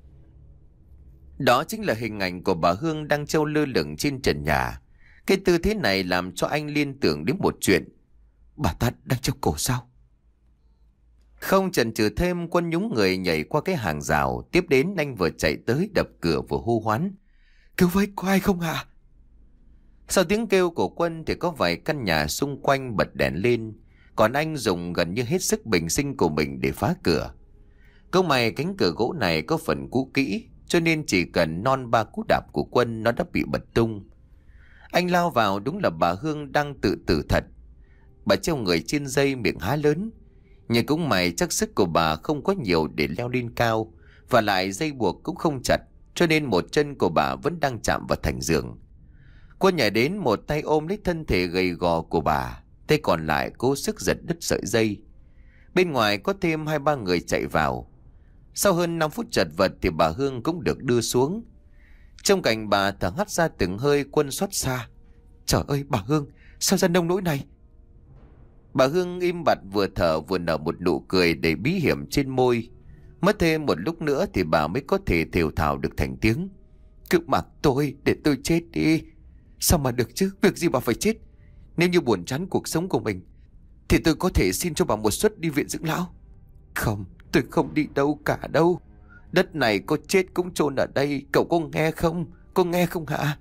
Đó chính là hình ảnh của bà Hương đang treo lơ lửng trên trần nhà. Cái tư thế này làm cho anh liên tưởng đến một chuyện. Bà ta đang treo cổ sao? Không chần chừ thêm, Quân nhúng người nhảy qua cái hàng rào. Tiếp đến anh vừa chạy tới đập cửa vừa hô hoán. Cứu với, có ai không ạ? Sau tiếng kêu của Quân thì có vài căn nhà xung quanh bật đèn lên. Còn anh dùng gần như hết sức bình sinh của mình để phá cửa. Câu may cánh cửa gỗ này có phần cũ kỹ, cho nên chỉ cần non ba cú đạp của Quân nó đã bị bật tung. Anh lao vào, đúng là bà Hương đang tự tử thật. Bà treo người trên dây, miệng há lớn. Nhưng cũng may chắc sức của bà không có nhiều để leo lên cao, và lại dây buộc cũng không chặt, cho nên một chân của bà vẫn đang chạm vào thành giường. Quân nhảy đến một tay ôm lấy thân thể gầy gò của bà. tay còn lại cố sức giật đứt sợi dây. Bên ngoài có thêm hai ba người chạy vào. Sau hơn năm phút chật vật thì bà Hương cũng được đưa xuống. Trong cảnh bà thở hắt ra từng hơi, Quân xót xa. Trời ơi bà Hương, sao ra nông nỗi này? Bà Hương im bặt, vừa thở vừa nở một nụ cười đầy bí hiểm trên môi. Mất thêm một lúc nữa thì bà mới có thể thều thào được thành tiếng. Cứ mặc tôi, để tôi chết đi. Sao mà được chứ, việc gì bà phải chết? Nếu như buồn chán cuộc sống của mình thì tôi có thể xin cho bà một suất đi viện dưỡng lão. Không, tôi không đi đâu cả đâu. Đất này có chết cũng chôn ở đây. Cậu có nghe không? Có nghe không hả?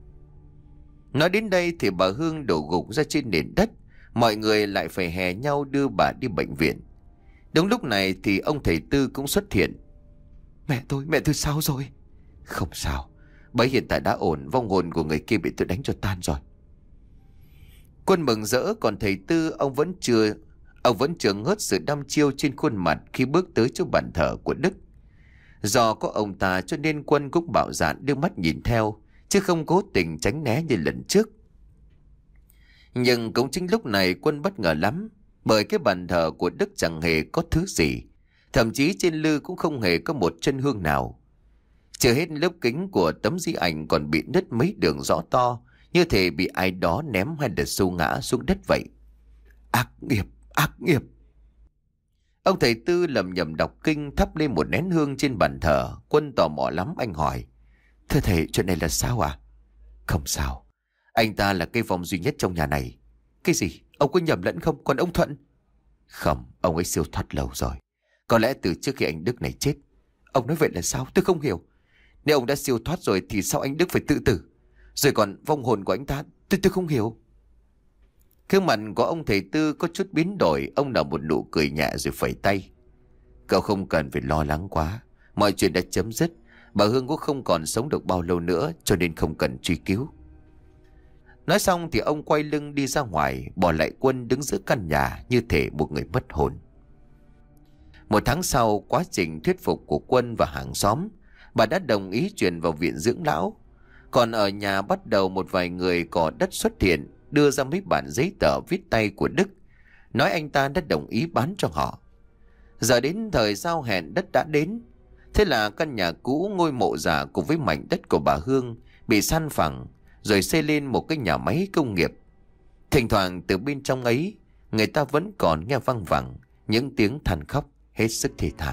Nói đến đây thì bà Hương đổ gục ra trên nền đất. Mọi người lại phải hè nhau đưa bà đi bệnh viện. Đúng lúc này thì ông thầy Tư cũng xuất hiện. Mẹ tôi, mẹ tôi sao rồi? Không sao, bà hiện tại đã ổn. Vong hồn của người kia bị tôi đánh cho tan rồi. Quân mừng rỡ, còn thầy Tư ông vẫn chưa Ông vẫn chưa ngớt sự đăm chiêu trên khuôn mặt khi bước tới chỗ bàn thờ của Đức. Do có ông ta cho nên Quân cũng bạo dạn đưa mắt nhìn theo, chứ không cố tình tránh né như lần trước. Nhưng cũng chính lúc này Quân bất ngờ lắm, bởi cái bàn thờ của Đức chẳng hề có thứ gì. Thậm chí trên lư cũng không hề có một chân hương nào. Chưa hết, lớp kính của tấm di ảnh còn bị nứt mấy đường rõ to, như thể bị ai đó ném hay là xô ngã xuống đất vậy. Ác nghiệp, ác nghiệp. Ông thầy Tư lầm nhầm đọc kinh, thắp lên một nén hương trên bàn thờ. Quân tò mò lắm, anh hỏi: Thưa thầy, chuyện này là sao à? Không sao, anh ta là cây vong duy nhất trong nhà này. Cái gì? Ông có nhầm lẫn không? Còn ông Thuận? Không, ông ấy siêu thoát lâu rồi. Có lẽ từ trước khi anh Đức này chết. Ông nói vậy là sao? Tôi không hiểu. Nếu ông đã siêu thoát rồi thì sao anh Đức phải tự tử? Rồi còn vong hồn của anh ta, tôi tôi không hiểu. Gương mặt của ông thầy Tư có chút biến đổi. Ông nở một nụ cười nhẹ rồi phẩy tay. Cậu không cần phải lo lắng quá. Mọi chuyện đã chấm dứt. Bà Hương cũng không còn sống được bao lâu nữa, cho nên không cần truy cứu. Nói xong thì ông quay lưng đi ra ngoài, bỏ lại Quân đứng giữa căn nhà như thể một người mất hồn. Một tháng sau, quá trình thuyết phục của Quân và hàng xóm, bà đã đồng ý chuyển vào viện dưỡng lão. Còn ở nhà bắt đầu một vài người có đất xuất hiện, đưa ra mấy bản giấy tờ viết tay của Đức, nói anh ta đã đồng ý bán cho họ. Giờ đến thời giao hẹn đất đã đến. Thế là căn nhà cũ ngôi mộ giả cùng với mảnh đất của bà Hương bị san phẳng, rồi xây lên một cái nhà máy công nghiệp. Thỉnh thoảng từ bên trong ấy, người ta vẫn còn nghe văng vẳng những tiếng than khóc hết sức thê thảm.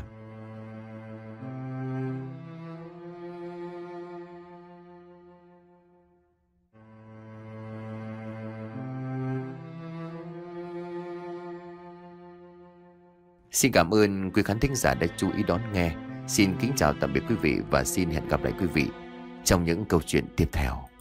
Xin cảm ơn quý khán thính giả đã chú ý đón nghe. Xin kính chào tạm biệt quý vị và xin hẹn gặp lại quý vị trong những câu chuyện tiếp theo.